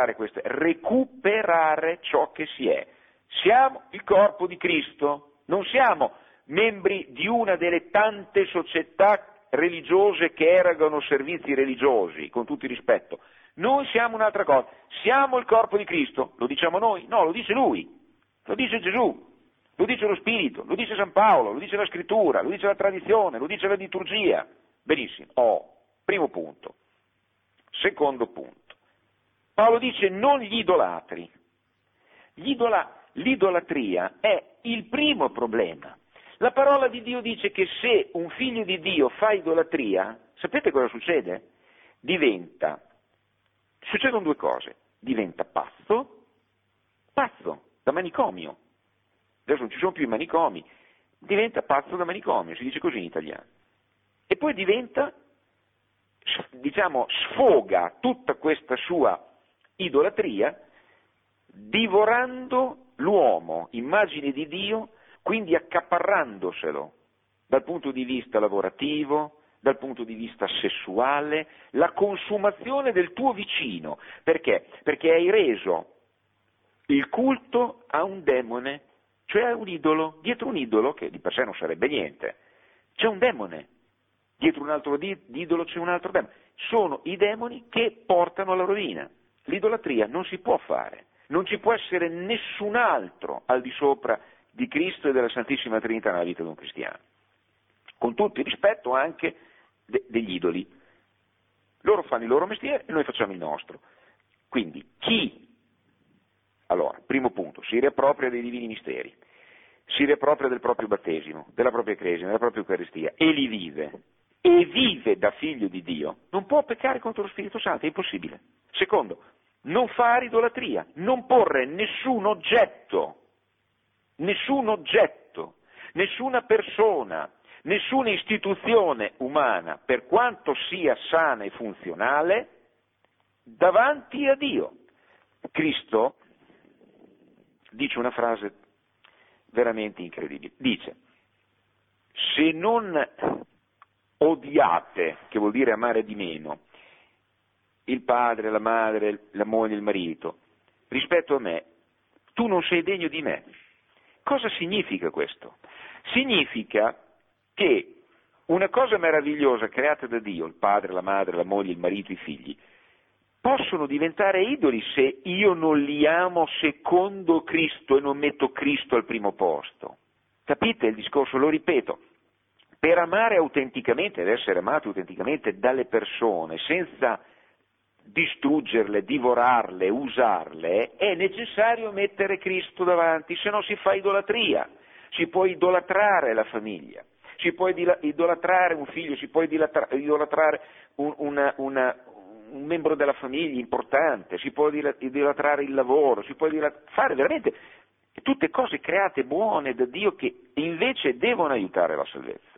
recuperare ciò che si è. Siamo il corpo di Cristo, non siamo membri di una delle tante società religiose che erogano servizi religiosi, con tutto il rispetto. Noi siamo un'altra cosa, siamo il corpo di Cristo, lo diciamo noi? No, lo dice Lui, lo dice Gesù, lo dice lo Spirito, lo dice San Paolo, lo dice la Scrittura, lo dice la tradizione, lo dice la liturgia. Benissimo, primo punto. Secondo punto, Paolo dice non gli idolatri. L'idolatria è il primo problema. La parola di Dio dice che se un figlio di Dio fa idolatria, sapete cosa succede? Succedono 2 cose, diventa pazzo da manicomio. Adesso non ci sono più i manicomi, diventa pazzo da manicomio, si dice così in italiano. E poi sfoga tutta questa sua idolatria divorando l'uomo, immagine di Dio, quindi accaparrandoselo dal punto di vista lavorativo, dal punto di vista sessuale, la consumazione del tuo vicino. Perché? Perché hai reso il culto a un demone, cioè a un idolo. Dietro un idolo, che di per sé non sarebbe niente, c'è un demone. Dietro un altro idolo c'è un altro demone. Sono i demoni che portano alla rovina. L'idolatria non si può fare. Non ci può essere nessun altro al di sopra di Cristo e della Santissima Trinità nella vita di un cristiano. Con tutto il rispetto anche degli idoli. Loro fanno il loro mestiere e noi facciamo il nostro. Quindi allora, primo punto, si riappropria dei divini misteri, si riappropria del proprio battesimo, della propria cresima, della propria Eucaristia e li vive. E vive da figlio di Dio, non può peccare contro lo Spirito Santo, è impossibile. Secondo, non fare idolatria, non porre nessun oggetto, nessuna persona, nessuna istituzione umana, per quanto sia sana e funzionale, davanti a Dio. Cristo dice una frase veramente incredibile, dice: se non odiate, che vuol dire amare di meno, il padre, la madre, la moglie, il marito, rispetto a me, tu non sei degno di me. Cosa significa questo? Significa che una cosa meravigliosa creata da Dio, il padre, la madre, la moglie, il marito, i figli, possono diventare idoli se io non li amo secondo Cristo e non metto Cristo al primo posto. Capite il discorso? Lo ripeto. Per amare autenticamente ed essere amati autenticamente dalle persone, senza distruggerle, divorarle, usarle, è necessario mettere Cristo davanti, se no si fa idolatria. Si può idolatrare la famiglia, si può idolatrare un figlio, si può idolatrare un membro della famiglia importante, si può idolatrare il lavoro, si può fare veramente tutte cose create buone da Dio che invece devono aiutare la salvezza.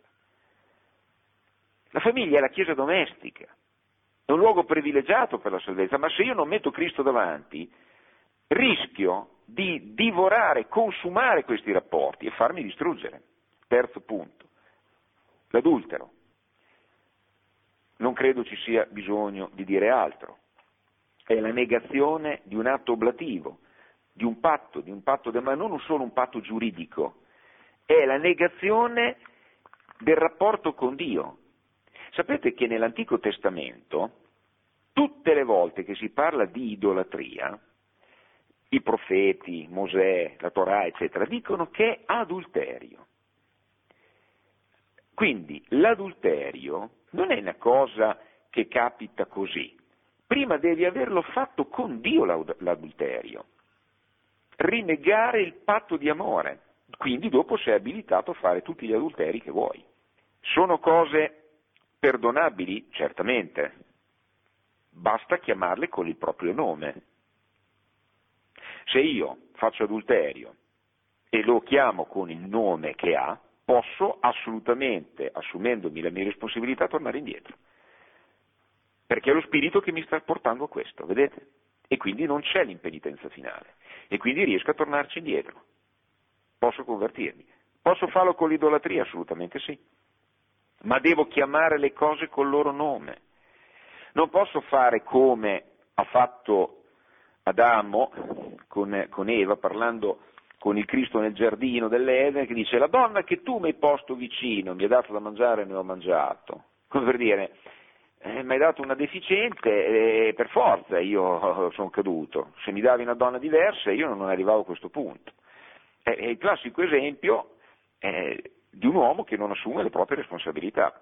La famiglia è la chiesa domestica, è un luogo privilegiato per la salvezza, ma se io non metto Cristo davanti, rischio di divorare, consumare questi rapporti e farmi distruggere. Terzo punto, l'adultero. Non credo ci sia bisogno di dire altro. È la negazione di un atto oblativo, di un patto, ma non solo un patto giuridico, è la negazione del rapporto con Dio. Sapete che nell'Antico Testamento, tutte le volte che si parla di idolatria, i profeti, Mosè, la Torah, eccetera, dicono che è adulterio. Quindi l'adulterio non è una cosa che capita così. Prima devi averlo fatto con Dio l'adulterio. Rinnegare il patto di amore. Quindi dopo sei abilitato a fare tutti gli adulteri che vuoi. Sono cose perdonabili? Certamente. Basta chiamarle con il proprio nome. Se io faccio adulterio e lo chiamo con il nome che ha, posso assolutamente, assumendomi la mia responsabilità, tornare indietro. Perché è lo spirito che mi sta portando a questo, vedete? E quindi non c'è l'impenitenza finale. E quindi riesco a tornarci indietro. Posso convertirmi. Posso farlo con l'idolatria? Assolutamente sì. Ma devo chiamare le cose col loro nome. Non posso fare come ha fatto Adamo con Eva, parlando con il Cristo nel giardino dell'Eden, che dice: la donna che tu mi hai posto vicino, mi ha dato da mangiare e ne ho mangiato. Come per dire, mi hai dato una deficiente e per forza io sono caduto. Se mi davi una donna diversa io non arrivavo a questo punto. È il classico esempio di un uomo che non assume le proprie responsabilità.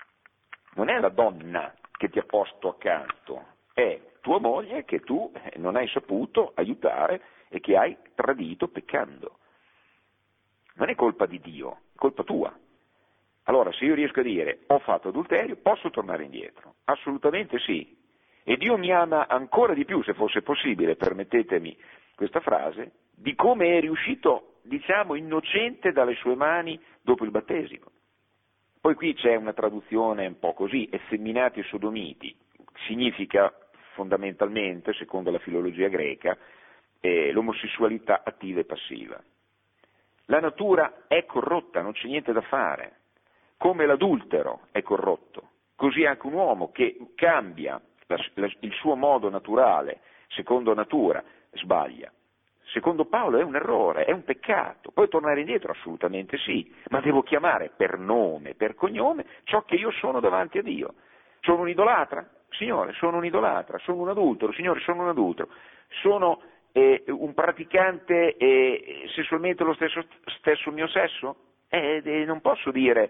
Non è la donna che ti ha posto accanto, è tua moglie che tu non hai saputo aiutare e che hai tradito peccando. Non è colpa di Dio, è colpa tua. Allora, se io riesco a dire ho fatto adulterio, posso tornare indietro? Assolutamente sì. E Dio mi ama ancora di più, se fosse possibile, permettetemi questa frase, di come è riuscito, diciamo, innocente dalle sue mani dopo il battesimo. Poi qui c'è una traduzione un po' così, effeminati e sodomiti, significa fondamentalmente, secondo la filologia greca, l'omosessualità attiva e passiva. La natura è corrotta, non c'è niente da fare, come l'adultero è corrotto, così anche un uomo che cambia il suo modo naturale, secondo natura, sbaglia. Secondo Paolo è un errore, è un peccato. Puoi tornare indietro? Assolutamente sì, ma devo chiamare per nome, per cognome, ciò che io sono davanti a Dio. Sono un idolatra? Signore, sono un idolatra. Sono un adultero? Signore, sono un adultero. Sono un praticante sessualmente lo stesso mio sesso? Non posso dire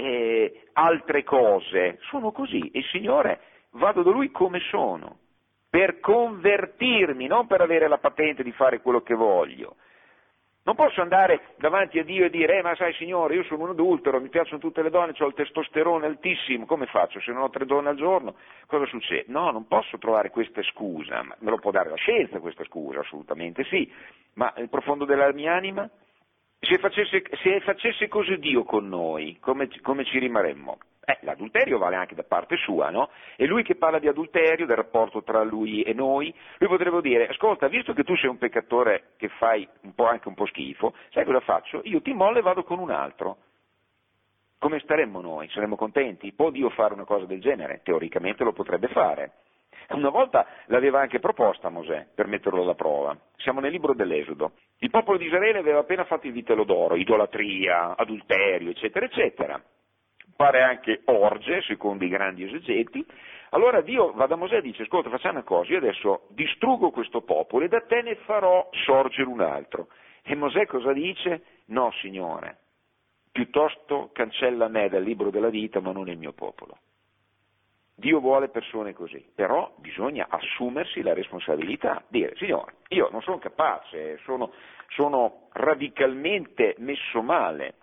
altre cose. Sono così e il Signore, vado da Lui come sono. Per convertirmi, non per avere la patente di fare quello che voglio. Non posso andare davanti a Dio e dire, ma sai Signore, io sono un adultero, mi piacciono tutte le donne, ho il testosterone altissimo, come faccio? Se non ho 3 donne al giorno, cosa succede? No, non posso trovare questa scusa, me lo può dare la scienza questa scusa, assolutamente sì, ma nel profondo della mia anima, se facesse così Dio con noi, come ci rimarremmo? L'adulterio vale anche da parte sua, no? E lui che parla di adulterio, del rapporto tra lui e noi, lui potrebbe dire, ascolta, visto che tu sei un peccatore che fai anche un po' schifo, sai cosa faccio? Io ti mollo e vado con un altro. Come staremmo noi? Saremmo contenti? Può Dio fare una cosa del genere? Teoricamente lo potrebbe fare. Una volta l'aveva anche proposta Mosè, per metterlo alla prova. Siamo nel libro dell'Esodo. Il popolo di Israele aveva appena fatto il vitello d'oro, idolatria, adulterio, eccetera, eccetera. Pare anche orge, secondo i grandi esegeti. Allora Dio va da Mosè e dice, ascolta, facciamo una cosa, io adesso distruggo questo popolo e da te ne farò sorgere un altro. E Mosè cosa dice? No, Signore, piuttosto cancella me dal libro della vita, ma non il mio popolo. Dio vuole persone così, però bisogna assumersi la responsabilità, dire, Signore, io non sono capace, sono radicalmente messo male,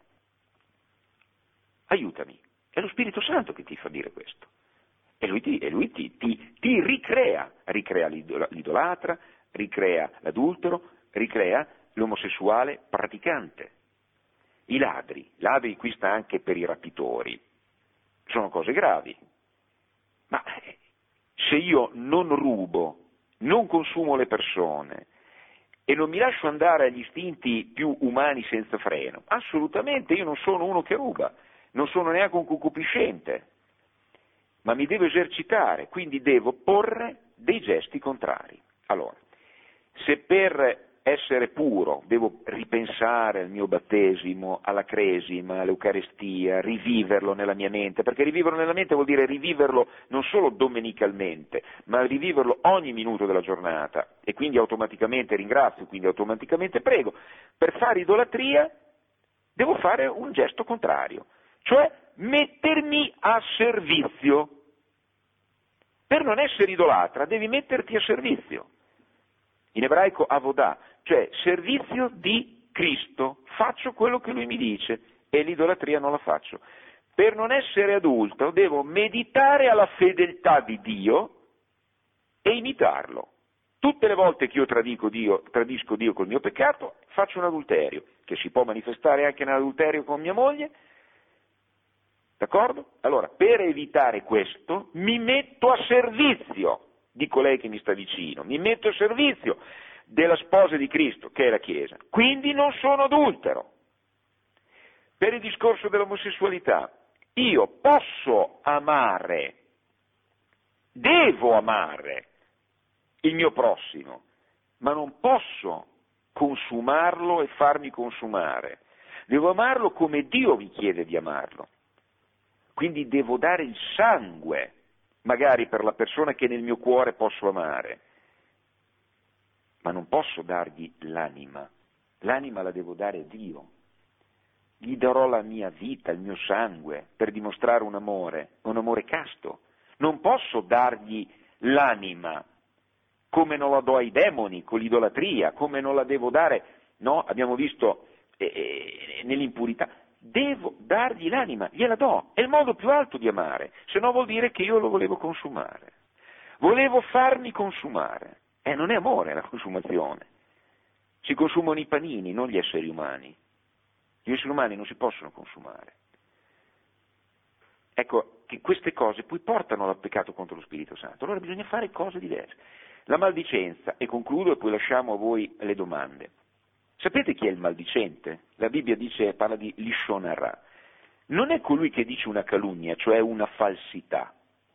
aiutami. È lo Spirito Santo che ti fa dire questo. E lui ti ricrea l'idolatra, ricrea l'adultero, ricrea l'omosessuale praticante. I ladri qui sta anche per i rapitori, sono cose gravi. Ma se io non rubo, non consumo le persone e non mi lascio andare agli istinti più umani senza freno, assolutamente io non sono uno che ruba, non sono neanche un concupiscente, ma mi devo esercitare, quindi devo porre dei gesti contrari. Allora, se per essere puro devo ripensare al mio battesimo, alla cresima, all'Eucarestia, riviverlo nella mia mente, perché riviverlo nella mente vuol dire riviverlo non solo domenicalmente, ma riviverlo ogni minuto della giornata, e quindi automaticamente ringrazio, quindi automaticamente prego. Per fare idolatria devo fare un gesto contrario, cioè mettermi a servizio. Per non essere idolatra devi metterti a servizio. In ebraico avodah, cioè servizio di Cristo, faccio quello che lui mi dice e l'idolatria non la faccio. Per non essere adulto devo meditare alla fedeltà di Dio e imitarlo. Tutte le volte che io tradisco Dio col mio peccato, faccio un adulterio, che si può manifestare anche nell'adulterio con mia moglie. D'accordo? Allora, per evitare questo, mi metto a servizio di colei che mi sta vicino, mi metto a servizio della sposa di Cristo, che è la Chiesa. Quindi non sono adultero. Per il discorso dell'omosessualità, io posso amare, devo amare il mio prossimo, ma non posso consumarlo e farmi consumare. Devo amarlo come Dio mi chiede di amarlo. Quindi devo dare il sangue, magari per la persona che nel mio cuore posso amare, ma non posso dargli l'anima. L'anima la devo dare a Dio. Gli darò la mia vita, il mio sangue, per dimostrare un amore casto. Non posso dargli l'anima, come non la do ai demoni, con l'idolatria, come non la devo dare, no? Abbiamo visto nell'impurità. Devo dargli l'anima, gliela do, è il modo più alto di amare, se no vuol dire che io lo volevo consumare, volevo farmi consumare, non è amore la consumazione, si consumano i panini, non gli esseri umani, gli esseri umani non si possono consumare. Ecco, che queste cose poi portano al peccato contro lo Spirito Santo, allora bisogna fare cose diverse. La maldicenza, e concludo e poi lasciamo a voi le domande. Sapete chi è il maldicente? La Bibbia parla di Lishon Hara. Non è colui che dice una calunnia, cioè una falsità.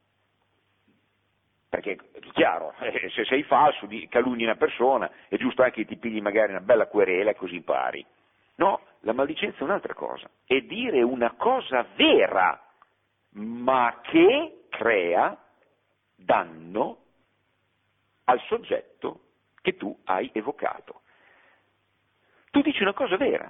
Perché è chiaro, se sei falso, calunni una persona, è giusto anche che ti pigli magari una bella querela e così impari. No, la maldicenza è un'altra cosa, è dire una cosa vera, ma che crea danno al soggetto che tu hai evocato. Tu dici una cosa vera,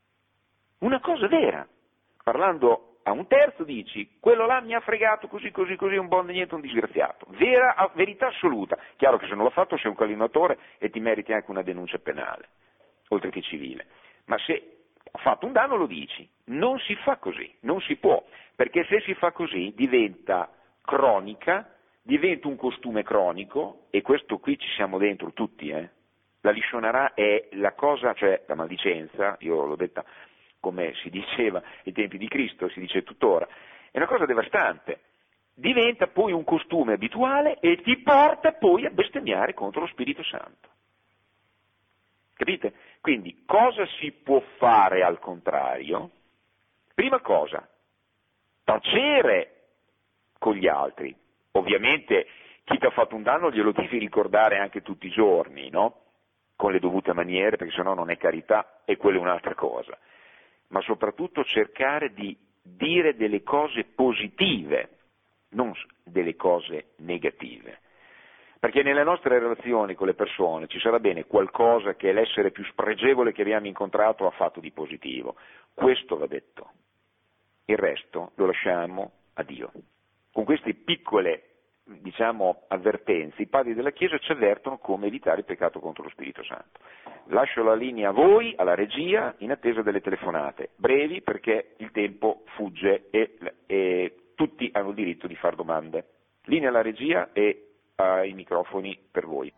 parlando a un terzo dici, quello là mi ha fregato così, un buon niente, un disgraziato, verità assoluta, chiaro che se non l'ho fatto sei un calunniatore e ti meriti anche una denuncia penale, oltre che civile, ma se ho fatto un danno lo dici, non si fa così, non si può, perché se si fa così diventa cronica, diventa un costume cronico, e questo qui ci siamo dentro tutti, La Lishon Hara è la cosa, cioè la maldicenza, io l'ho detta come si diceva ai tempi di Cristo, si dice tuttora, è una cosa devastante, diventa poi un costume abituale e ti porta poi a bestemmiare contro lo Spirito Santo. Capite? Quindi cosa si può fare al contrario? Prima cosa, tacere con gli altri, ovviamente chi ti ha fatto un danno glielo devi ricordare anche tutti i giorni, no? Con le dovute maniere, perché sennò non è carità e quella è un'altra cosa, ma soprattutto cercare di dire delle cose positive, non delle cose negative, perché nelle nostre relazioni con le persone ci sarà bene qualcosa che l'essere più spregevole che abbiamo incontrato ha fatto di positivo, questo va detto, il resto lo lasciamo a Dio. con queste piccole, diciamo, avvertenze, i padri della Chiesa ci avvertono come evitare il peccato contro lo Spirito Santo. Lascio la linea a voi, alla regia, in attesa delle telefonate, brevi perché il tempo fugge e tutti hanno il diritto di fare domande. Linea alla regia e ai microfoni per voi.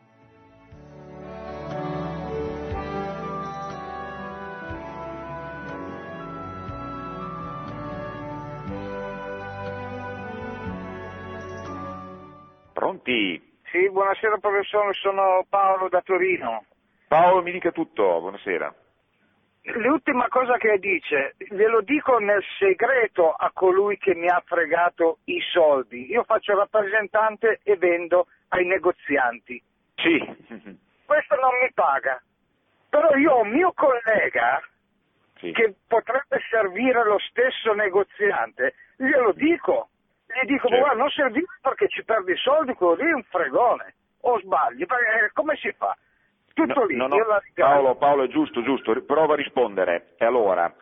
Pronti? Sì, buonasera professore, sono Paolo da Torino. Paolo, mi dica tutto, buonasera. L'ultima cosa che dice, glielo dico nel segreto a colui che mi ha fregato i soldi. Io faccio rappresentante e vendo ai negozianti. Sì. Questo non mi paga. Però io ho un mio collega Sì. che potrebbe servire lo stesso negoziante, glielo dico. Gli dico, Certo. guarda, non servire perché ci perdi i soldi, quello lì è un fregone. O sbagli, perché come si fa? Tutto lì, No. io la ringrazio. Paolo, è giusto, prova a rispondere. E allora,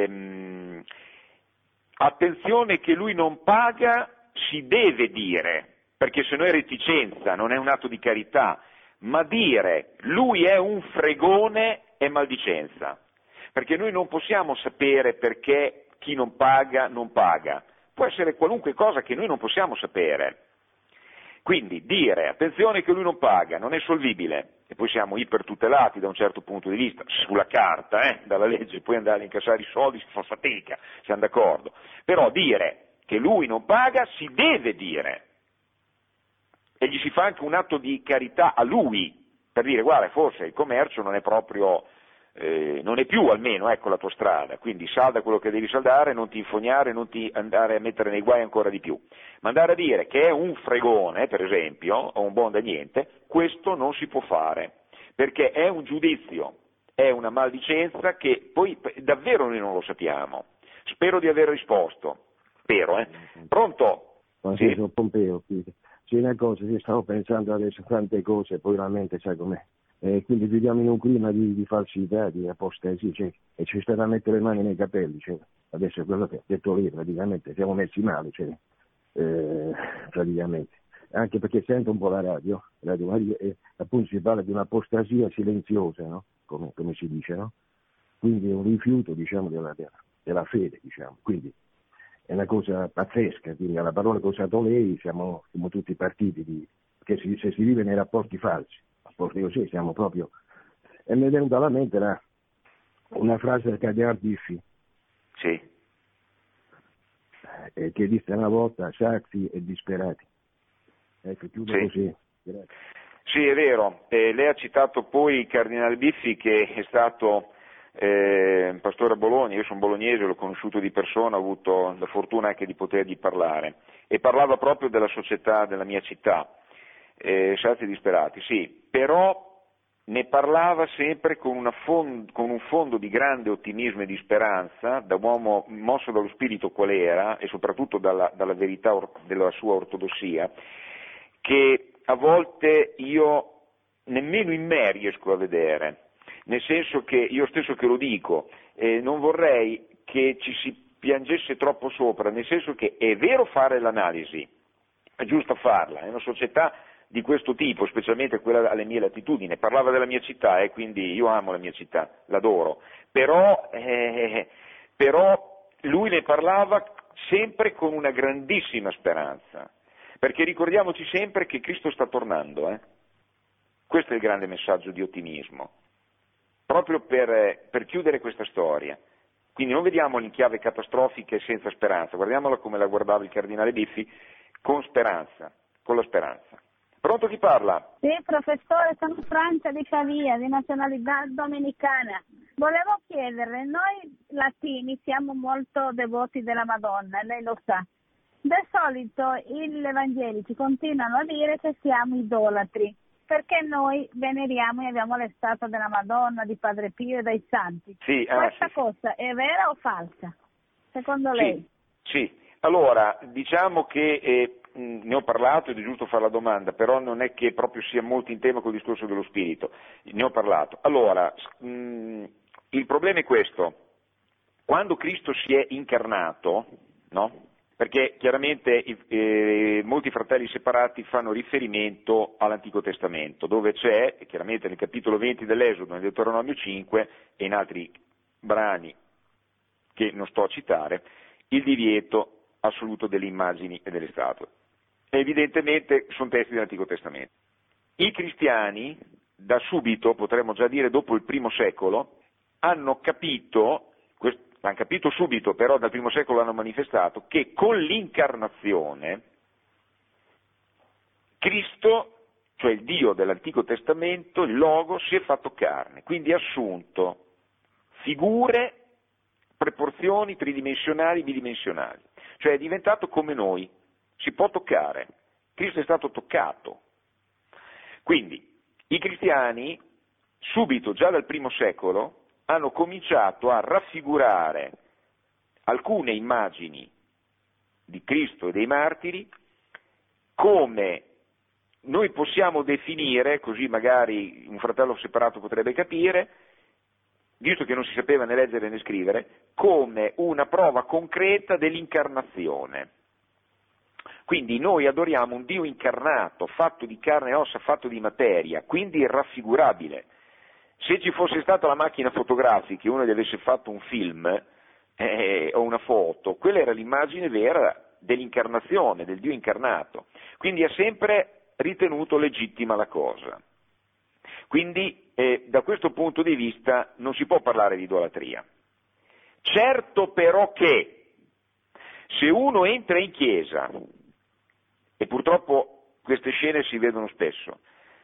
attenzione che lui non paga, si deve dire, perché se no è reticenza, non è un atto di carità, ma dire lui è un fregone è maldicenza, perché noi non possiamo sapere perché chi non paga non paga, può essere qualunque cosa che noi non possiamo sapere. Quindi dire, attenzione che lui non paga, non è solvibile, e poi siamo ipertutelati da un certo punto di vista, sulla carta, dalla legge, poi andare a incassare i soldi si fa fatica, siamo d'accordo, però dire che lui non paga si deve dire, e gli si fa anche un atto di carità a lui, per dire guarda forse il commercio non è proprio, non è più almeno ecco la tua strada, quindi salda quello che devi saldare, non ti infognare, non ti andare a mettere nei guai ancora di più, ma andare a dire che è un fregone per esempio o un buon da niente, questo non si può fare, perché è un giudizio, è una maldicenza che poi davvero noi non lo sappiamo. Spero di aver risposto, spero, Pronto? Sì, sono Pompeo. Sì, una cosa, sì, stavo pensando adesso tante cose, poi la mente sai com'è. Quindi viviamo in un clima di falsità, di apostasia, cioè, e ci sta da mettere le mani nei capelli, cioè, adesso è quello che ha detto lì, praticamente, siamo messi male, cioè, praticamente. Anche perché sento un po' la Radio Maria, e appunto si parla di un'apostasia silenziosa, no? Come si dice, no? Quindi è un rifiuto, diciamo, della fede, diciamo, quindi è una cosa pazzesca, quindi alla parola che ha usato lei siamo tutti partiti che se si vive nei rapporti falsi, rapporti così siamo proprio, e mi è venuta alla mente una frase del Cardinal Biffi, Sì. che disse una volta sazi e disperati. Ecco, chiudo Sì. così. Grazie. Sì, è vero, lei ha citato poi il Cardinale Biffi che è stato pastore a Bologna, io sono bolognese, l'ho conosciuto di persona, ho avuto la fortuna anche di potergli parlare, e parlava proprio della società della mia città, Sazi disperati, sì, però ne parlava sempre con un fondo di grande ottimismo e di speranza, da uomo mosso dallo spirito qual era, e soprattutto dalla verità della sua ortodossia, che a volte io nemmeno in me riesco a vedere, nel senso che io stesso che lo dico, non vorrei che ci si piangesse troppo sopra, nel senso che è vero fare l'analisi, è giusto farla, è una società di questo tipo, specialmente quella alle mie latitudini, parlava della mia città e quindi io amo la mia città, l'adoro, però lui ne parlava sempre con una grandissima speranza, perché ricordiamoci sempre che Cristo sta tornando, questo è il grande messaggio di ottimismo, proprio per chiudere questa storia. Quindi non vediamola in chiave catastrofica e senza speranza, guardiamola come la guardava il Cardinale Biffi, con speranza, con la speranza. Pronto, chi parla? Sì, professore, sono Francia di Pavia, di nazionalità dominicana. Volevo chiederle, noi latini siamo molto devoti della Madonna, lei lo sa. Di solito gli evangelici continuano a dire che siamo idolatri, perché noi veneriamo e abbiamo le statue della Madonna, di Padre Pio e dei santi. Sì, Questa sì. cosa è vera o falsa, secondo lei? Sì, allora diciamo che ne ho parlato ed è giusto fare la domanda, però non è che proprio sia molto in tema col discorso dello spirito, ne ho parlato. Allora, il problema è questo, quando Cristo si è incarnato, no? perché chiaramente molti fratelli separati fanno riferimento all'Antico Testamento, dove c'è, chiaramente nel capitolo 20 dell'Esodo, nel Deuteronomio 5 e in altri brani che non sto a citare, il divieto assoluto delle immagini e delle statue. Evidentemente sono testi dell'Antico Testamento. I cristiani, da subito, potremmo già dire dopo il primo secolo, hanno capito subito, però dal primo secolo hanno manifestato, che con l'incarnazione Cristo, cioè il Dio dell'Antico Testamento, il Logo, si è fatto carne, quindi ha assunto figure, proporzioni tridimensionali, bidimensionali, cioè è diventato come noi, si può toccare, Cristo è stato toccato. Quindi i cristiani, subito, già dal primo secolo, hanno cominciato a raffigurare alcune immagini di Cristo e dei martiri come noi possiamo definire, così magari un fratello separato potrebbe capire, visto che non si sapeva né leggere né scrivere, come una prova concreta dell'incarnazione. Quindi noi adoriamo un Dio incarnato, fatto di carne e ossa, fatto di materia, quindi raffigurabile. Se ci fosse stata la macchina fotografica e uno gli avesse fatto un film o una foto, quella era l'immagine vera dell'incarnazione, del Dio incarnato. Quindi ha sempre ritenuto legittima la cosa. Quindi da questo punto di vista non si può parlare di idolatria. Certo però che se uno entra in chiesa, e purtroppo queste scene si vedono spesso,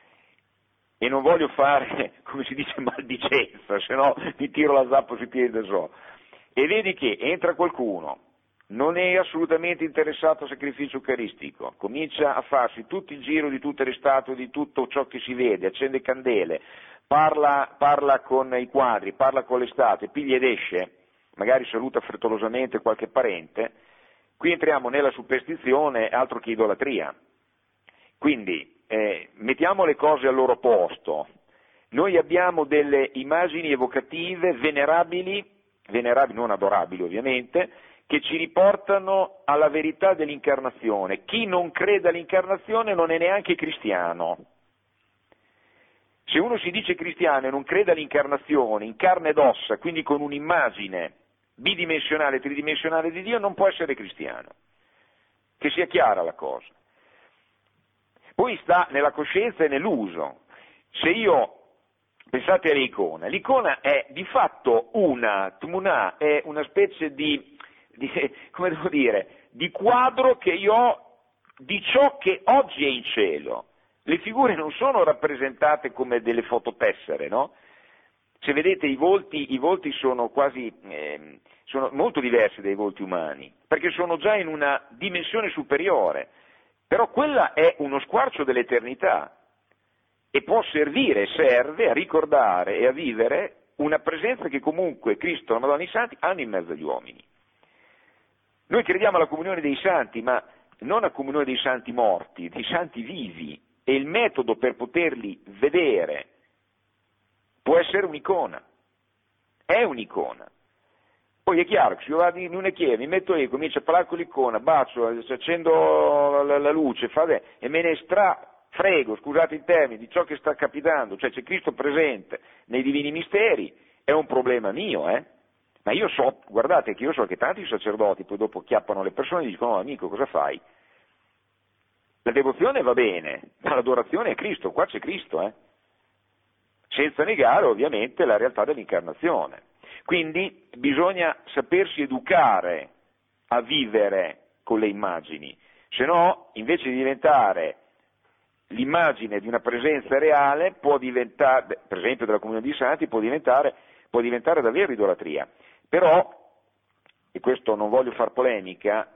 e non voglio fare, come si dice, maldicenza, se no mi tiro la zappa sui piedi da so, e vedi che entra qualcuno, non è assolutamente interessato al sacrificio eucaristico, comincia a farsi tutto il giro di tutte le statue, di tutto ciò che si vede, accende candele, parla con i quadri, parla con le statue, piglia ed esce, magari saluta frettolosamente qualche parente, qui entriamo nella superstizione, altro che idolatria. Quindi mettiamo le cose al loro posto. Noi abbiamo delle immagini evocative venerabili, non adorabili ovviamente, che ci riportano alla verità dell'incarnazione. Chi non crede all'incarnazione non è neanche cristiano. Se uno si dice cristiano e non crede all'incarnazione, in carne ed ossa, quindi con un'immagine bidimensionale, tridimensionale di Dio, non può essere cristiano. Che sia chiara la cosa. Poi sta nella coscienza e nell'uso. Se io, pensate all'icona, l'icona è di fatto una tmunà, è una specie di come devo dire, di quadro che io ho di ciò che oggi è in cielo. Le figure non sono rappresentate come delle fototessere, no? Se vedete i volti sono quasi, sono molto diversi dai volti umani, perché sono già in una dimensione superiore. Però quella è uno squarcio dell'eternità e può servire, serve a ricordare e a vivere una presenza che comunque Cristo e la Madonna e i Santi hanno in mezzo agli uomini. Noi crediamo alla comunione dei santi, ma non alla comunione dei santi morti, dei santi vivi, e il metodo per poterli vedere può essere un'icona, è un'icona. Poi è chiaro che se io vado in una chiesa, mi metto lì, comincio a parlare con l'icona, bacio, accendo la luce, e me ne frego, scusate i termini, di ciò che sta capitando, cioè c'è Cristo presente nei divini misteri, è un problema mio, Ma io so, guardate che io so che tanti sacerdoti poi dopo chiappano le persone e dicono: no, amico, cosa fai? La devozione va bene, ma l'adorazione è Cristo, qua c'è Cristo, senza negare ovviamente la realtà dell'incarnazione. Quindi bisogna sapersi educare a vivere con le immagini, se no invece di diventare l'immagine di una presenza reale può diventare, per esempio della comunione dei santi, può diventare davvero idolatria. Però, e questo non voglio far polemica,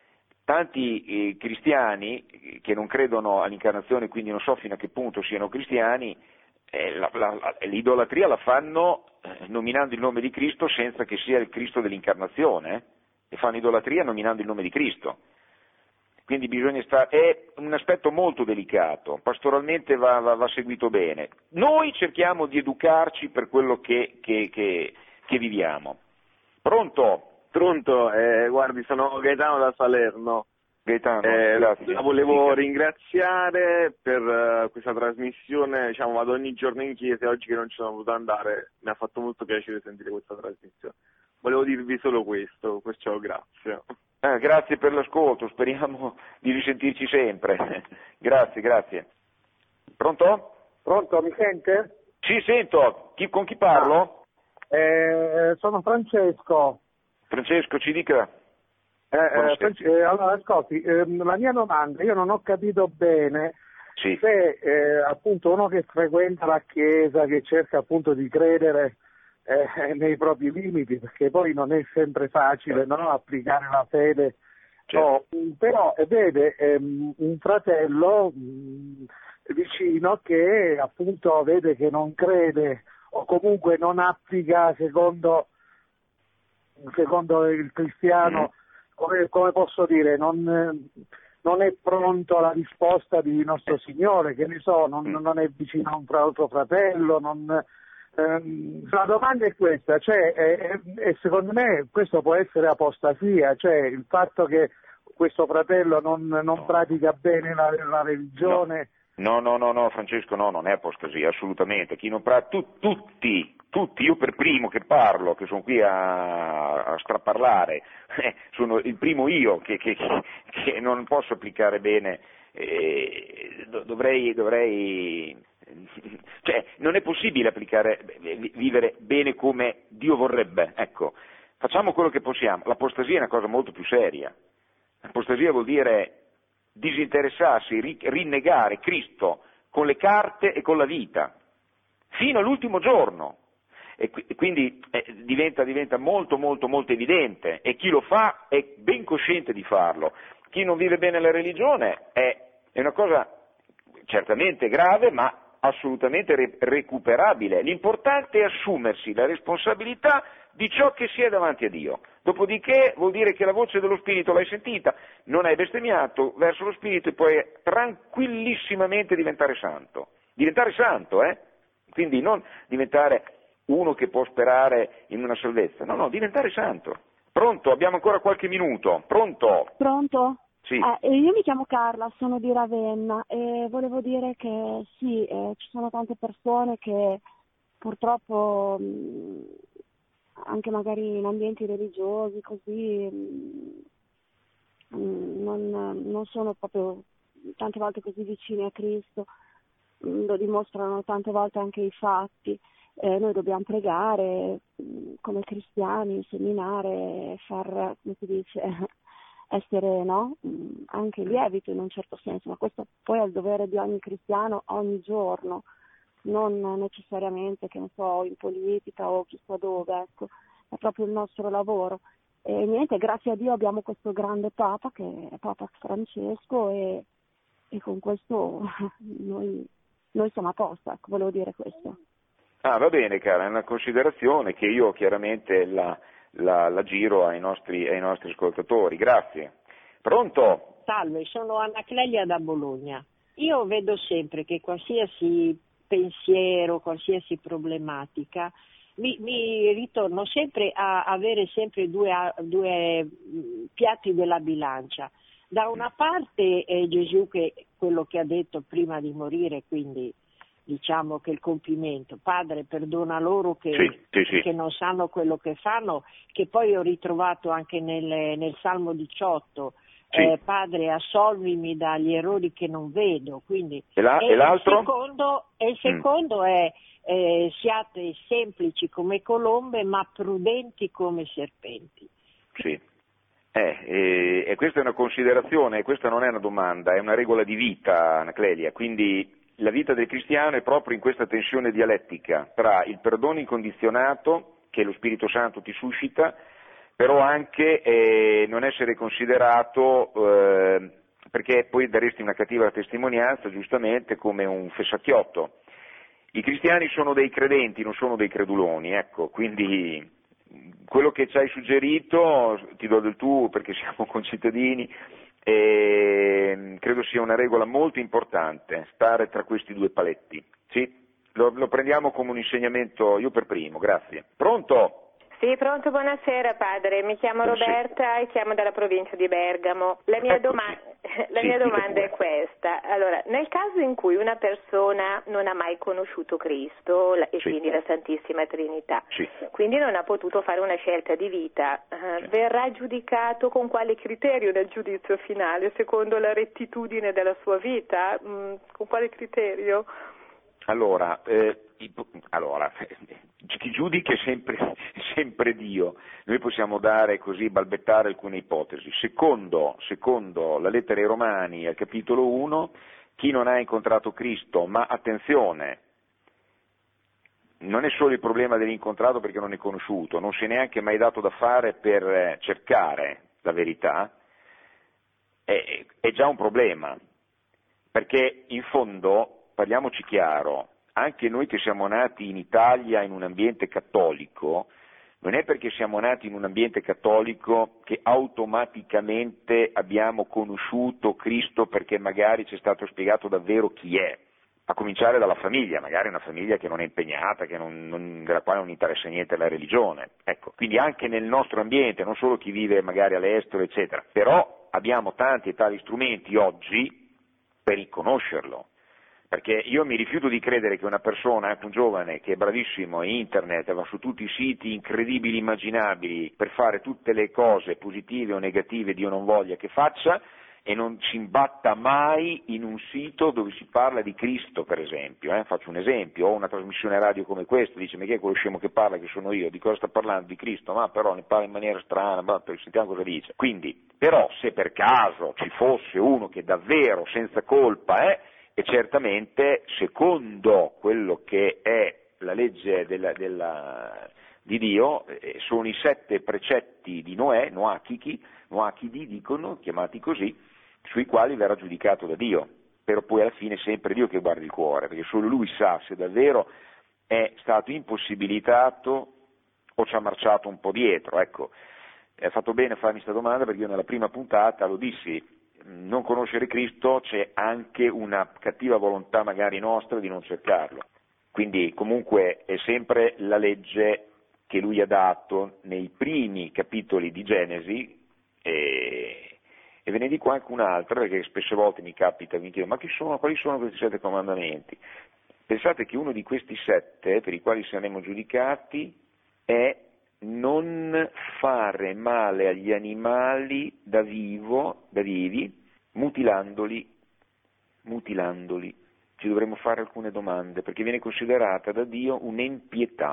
tanti cristiani che non credono all'incarnazione, quindi non so fino a che punto siano cristiani, l'idolatria la fanno nominando il nome di Cristo senza che sia il Cristo dell'incarnazione, e fanno idolatria nominando il nome di Cristo. Quindi bisogna è un aspetto molto delicato, pastoralmente va seguito bene. Noi cerchiamo di educarci per quello che viviamo. Pronto? Pronto, guardi, sono Gaetano da Salerno. Gaetano, grazie. La volevo ringraziare per questa trasmissione, diciamo, vado ogni giorno in chiesa e oggi che non ci sono potuto andare mi ha fatto molto piacere sentire questa trasmissione. Volevo dirvi solo questo, perciò grazie. Grazie per l'ascolto, speriamo di risentirci sempre. Grazie. Pronto? Pronto, mi sente? Sì, sento. Con chi parlo? Sono Francesco. Francesco, ci dica. Allora, ascolti, la mia domanda, io non ho capito bene Sì. se appunto uno che frequenta la Chiesa, che cerca appunto di credere nei propri limiti, perché poi non è sempre facile, no, applicare la fede, Certo. no, però vede un fratello vicino che appunto vede che non crede o comunque non applica secondo il cristiano, come posso dire, non è pronto alla risposta di nostro Signore, che ne so, non è vicino a un altro fratello, la domanda è questa, cioè, e secondo me questo può essere apostasia, cioè il fatto che questo fratello non pratica bene la religione. No, Francesco, no, non è apostasia, assolutamente. Chi non tutti, io per primo che parlo, che sono qui a straparlare, sono il primo io che non posso applicare bene, dovrei, cioè non è possibile vivere bene come Dio vorrebbe, ecco. Facciamo quello che possiamo. L'apostasia è una cosa molto più seria. L'apostasia vuol dire disinteressarsi, rinnegare Cristo con le carte e con la vita, fino all'ultimo giorno. E quindi diventa molto evidente, e chi lo fa è ben cosciente di farlo. Chi non vive bene la religione è una cosa certamente grave, ma assolutamente recuperabile. L'importante è assumersi la responsabilità di ciò che si è davanti a Dio. Dopodiché vuol dire che la voce dello Spirito l'hai sentita, non hai bestemmiato verso lo Spirito e puoi tranquillissimamente diventare santo. Diventare santo, Quindi non diventare uno che può sperare in una salvezza, no, diventare santo. Pronto? Abbiamo ancora qualche minuto. Pronto? Pronto? Sì. Io mi chiamo Carla, sono di Ravenna e volevo dire che sì, ci sono tante persone che purtroppo anche magari in ambienti religiosi così non sono proprio tante volte così vicini a Cristo, lo dimostrano tante volte anche i fatti. Noi dobbiamo pregare come cristiani, seminare, far, come si dice, essere anche lievito in un certo senso, ma questo poi è il dovere di ogni cristiano ogni giorno, non necessariamente, che ne so, in politica o chissà dove, ecco, è proprio il nostro lavoro. E niente, grazie a Dio abbiamo questo grande Papa che è Papa Francesco e con questo noi siamo a posto, ecco, volevo dire questo. Va bene, cara, è una considerazione che io chiaramente la giro ai nostri ascoltatori. Grazie. Pronto? Salve, sono Anna Clelia da Bologna. Io vedo sempre che qualsiasi pensiero, qualsiasi problematica, mi ritorno sempre a avere sempre due piatti della bilancia. Da una parte Gesù, che quello che ha detto prima di morire, quindi diciamo che il compimento, Padre perdona loro che non sanno quello che fanno, che poi ho ritrovato anche nel Salmo 18, Padre assolvimi dagli errori che non vedo, quindi e l'altro? Il secondo è siate semplici come colombe ma prudenti come serpenti. Sì. E questa è una considerazione, questa non è una domanda, è una regola di vita, Anna Clelia, quindi la vita del cristiano è proprio in questa tensione dialettica tra il perdono incondizionato che lo Spirito Santo ti suscita, però anche non essere considerato, perché poi daresti una cattiva testimonianza giustamente come un fessacchiotto. I cristiani sono dei credenti, non sono dei creduloni, ecco, quindi quello che ci hai suggerito, ti do del tu perché siamo concittadini, credo sia una regola molto importante, stare tra questi due paletti. Sì, lo prendiamo come un insegnamento, io per primo, grazie. Pronto? Sì, pronto, buonasera padre, mi chiamo Roberta e chiamo dalla provincia di Bergamo. La mia domanda è questa. Allora, nel caso in cui una persona non ha mai conosciuto Cristo e quindi la Santissima Trinità, quindi non ha potuto fare una scelta di vita, verrà giudicato con quale criterio nel giudizio finale? Secondo la rettitudine della sua vita? Con quale criterio? Allora, chi giudica è sempre Dio. Noi possiamo balbettare alcune ipotesi. Secondo la lettera ai Romani, al capitolo 1, chi non ha incontrato Cristo, ma attenzione, non è solo il problema dell'incontrato perché non è conosciuto, non si è neanche mai dato da fare per cercare la verità, è già un problema, perché in fondo, parliamoci chiaro, anche noi che siamo nati in Italia in un ambiente cattolico, non è perché siamo nati in un ambiente cattolico che automaticamente abbiamo conosciuto Cristo perché magari ci è stato spiegato davvero chi è, a cominciare dalla famiglia, magari una famiglia che non è impegnata, della quale non interessa niente la religione. Ecco, quindi anche nel nostro ambiente, non solo chi vive magari all'estero, eccetera, però abbiamo tanti e tali strumenti oggi per riconoscerlo. Perché io mi rifiuto di credere che una persona, anche un giovane che è bravissimo in internet, va su tutti i siti incredibili, immaginabili, per fare tutte le cose positive o negative, Dio non voglia che faccia, e non si imbatta mai in un sito dove si parla di Cristo, per esempio. Faccio un esempio, ho una trasmissione radio come questa, dice, ma chi è quello scemo che parla, che sono io, di cosa sta parlando? Di Cristo, ma però ne parla in maniera strana, sentiamo cosa dice. Quindi, però, se per caso ci fosse uno che davvero, senza colpa, e certamente, secondo quello che è la legge di Dio, sono i 7 precetti di Noè, Noachidi dicono, chiamati così, sui quali verrà giudicato da Dio, però poi alla fine è sempre Dio che guarda il cuore, perché solo Lui sa se davvero è stato impossibilitato o ci ha marciato un po' dietro. Ecco, ha fatto bene a farmi questa domanda perché io nella prima puntata lo dissi, non conoscere Cristo c'è anche una cattiva volontà magari nostra di non cercarlo, quindi comunque è sempre la legge che Lui ha dato nei primi capitoli di Genesi e ve ne dico anche un'altra perché spesse volte mi capita, mi chiedo ma quali sono questi 7 comandamenti? Pensate che uno di questi 7 per i quali saremo giudicati è non fare male agli animali da vivi, mutilandoli. Ci dovremmo fare alcune domande, perché viene considerata da Dio un'impietà.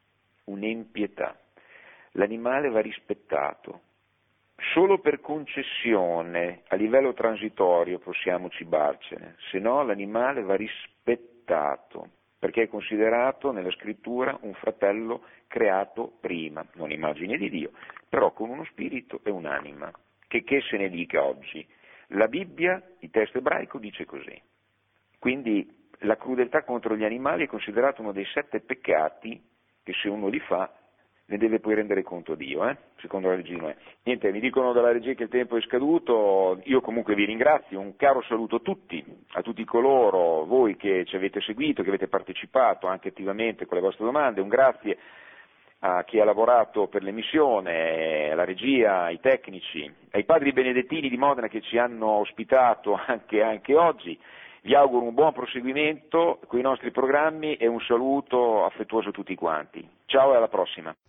L'animale va rispettato. Solo per concessione, a livello transitorio possiamo cibarcene, se no l'animale va rispettato, perché è considerato nella scrittura un fratello creato prima, non immagine di Dio, però con uno spirito e un'anima. Che se ne dica oggi? La Bibbia, il testo ebraico, dice così. Quindi la crudeltà contro gli animali è considerato uno dei 7 peccati che se uno li fa ne deve poi rendere conto Dio, secondo la legge di Noè. Niente, mi dicono dalla regia che il tempo è scaduto, io comunque vi ringrazio, un caro saluto a tutti coloro, voi che ci avete seguito, che avete partecipato anche attivamente con le vostre domande, un grazie a chi ha lavorato per l'emissione, alla regia, ai tecnici, ai padri benedettini di Modena che ci hanno ospitato anche oggi. Vi auguro un buon proseguimento con i nostri programmi e un saluto affettuoso a tutti quanti. Ciao e alla prossima.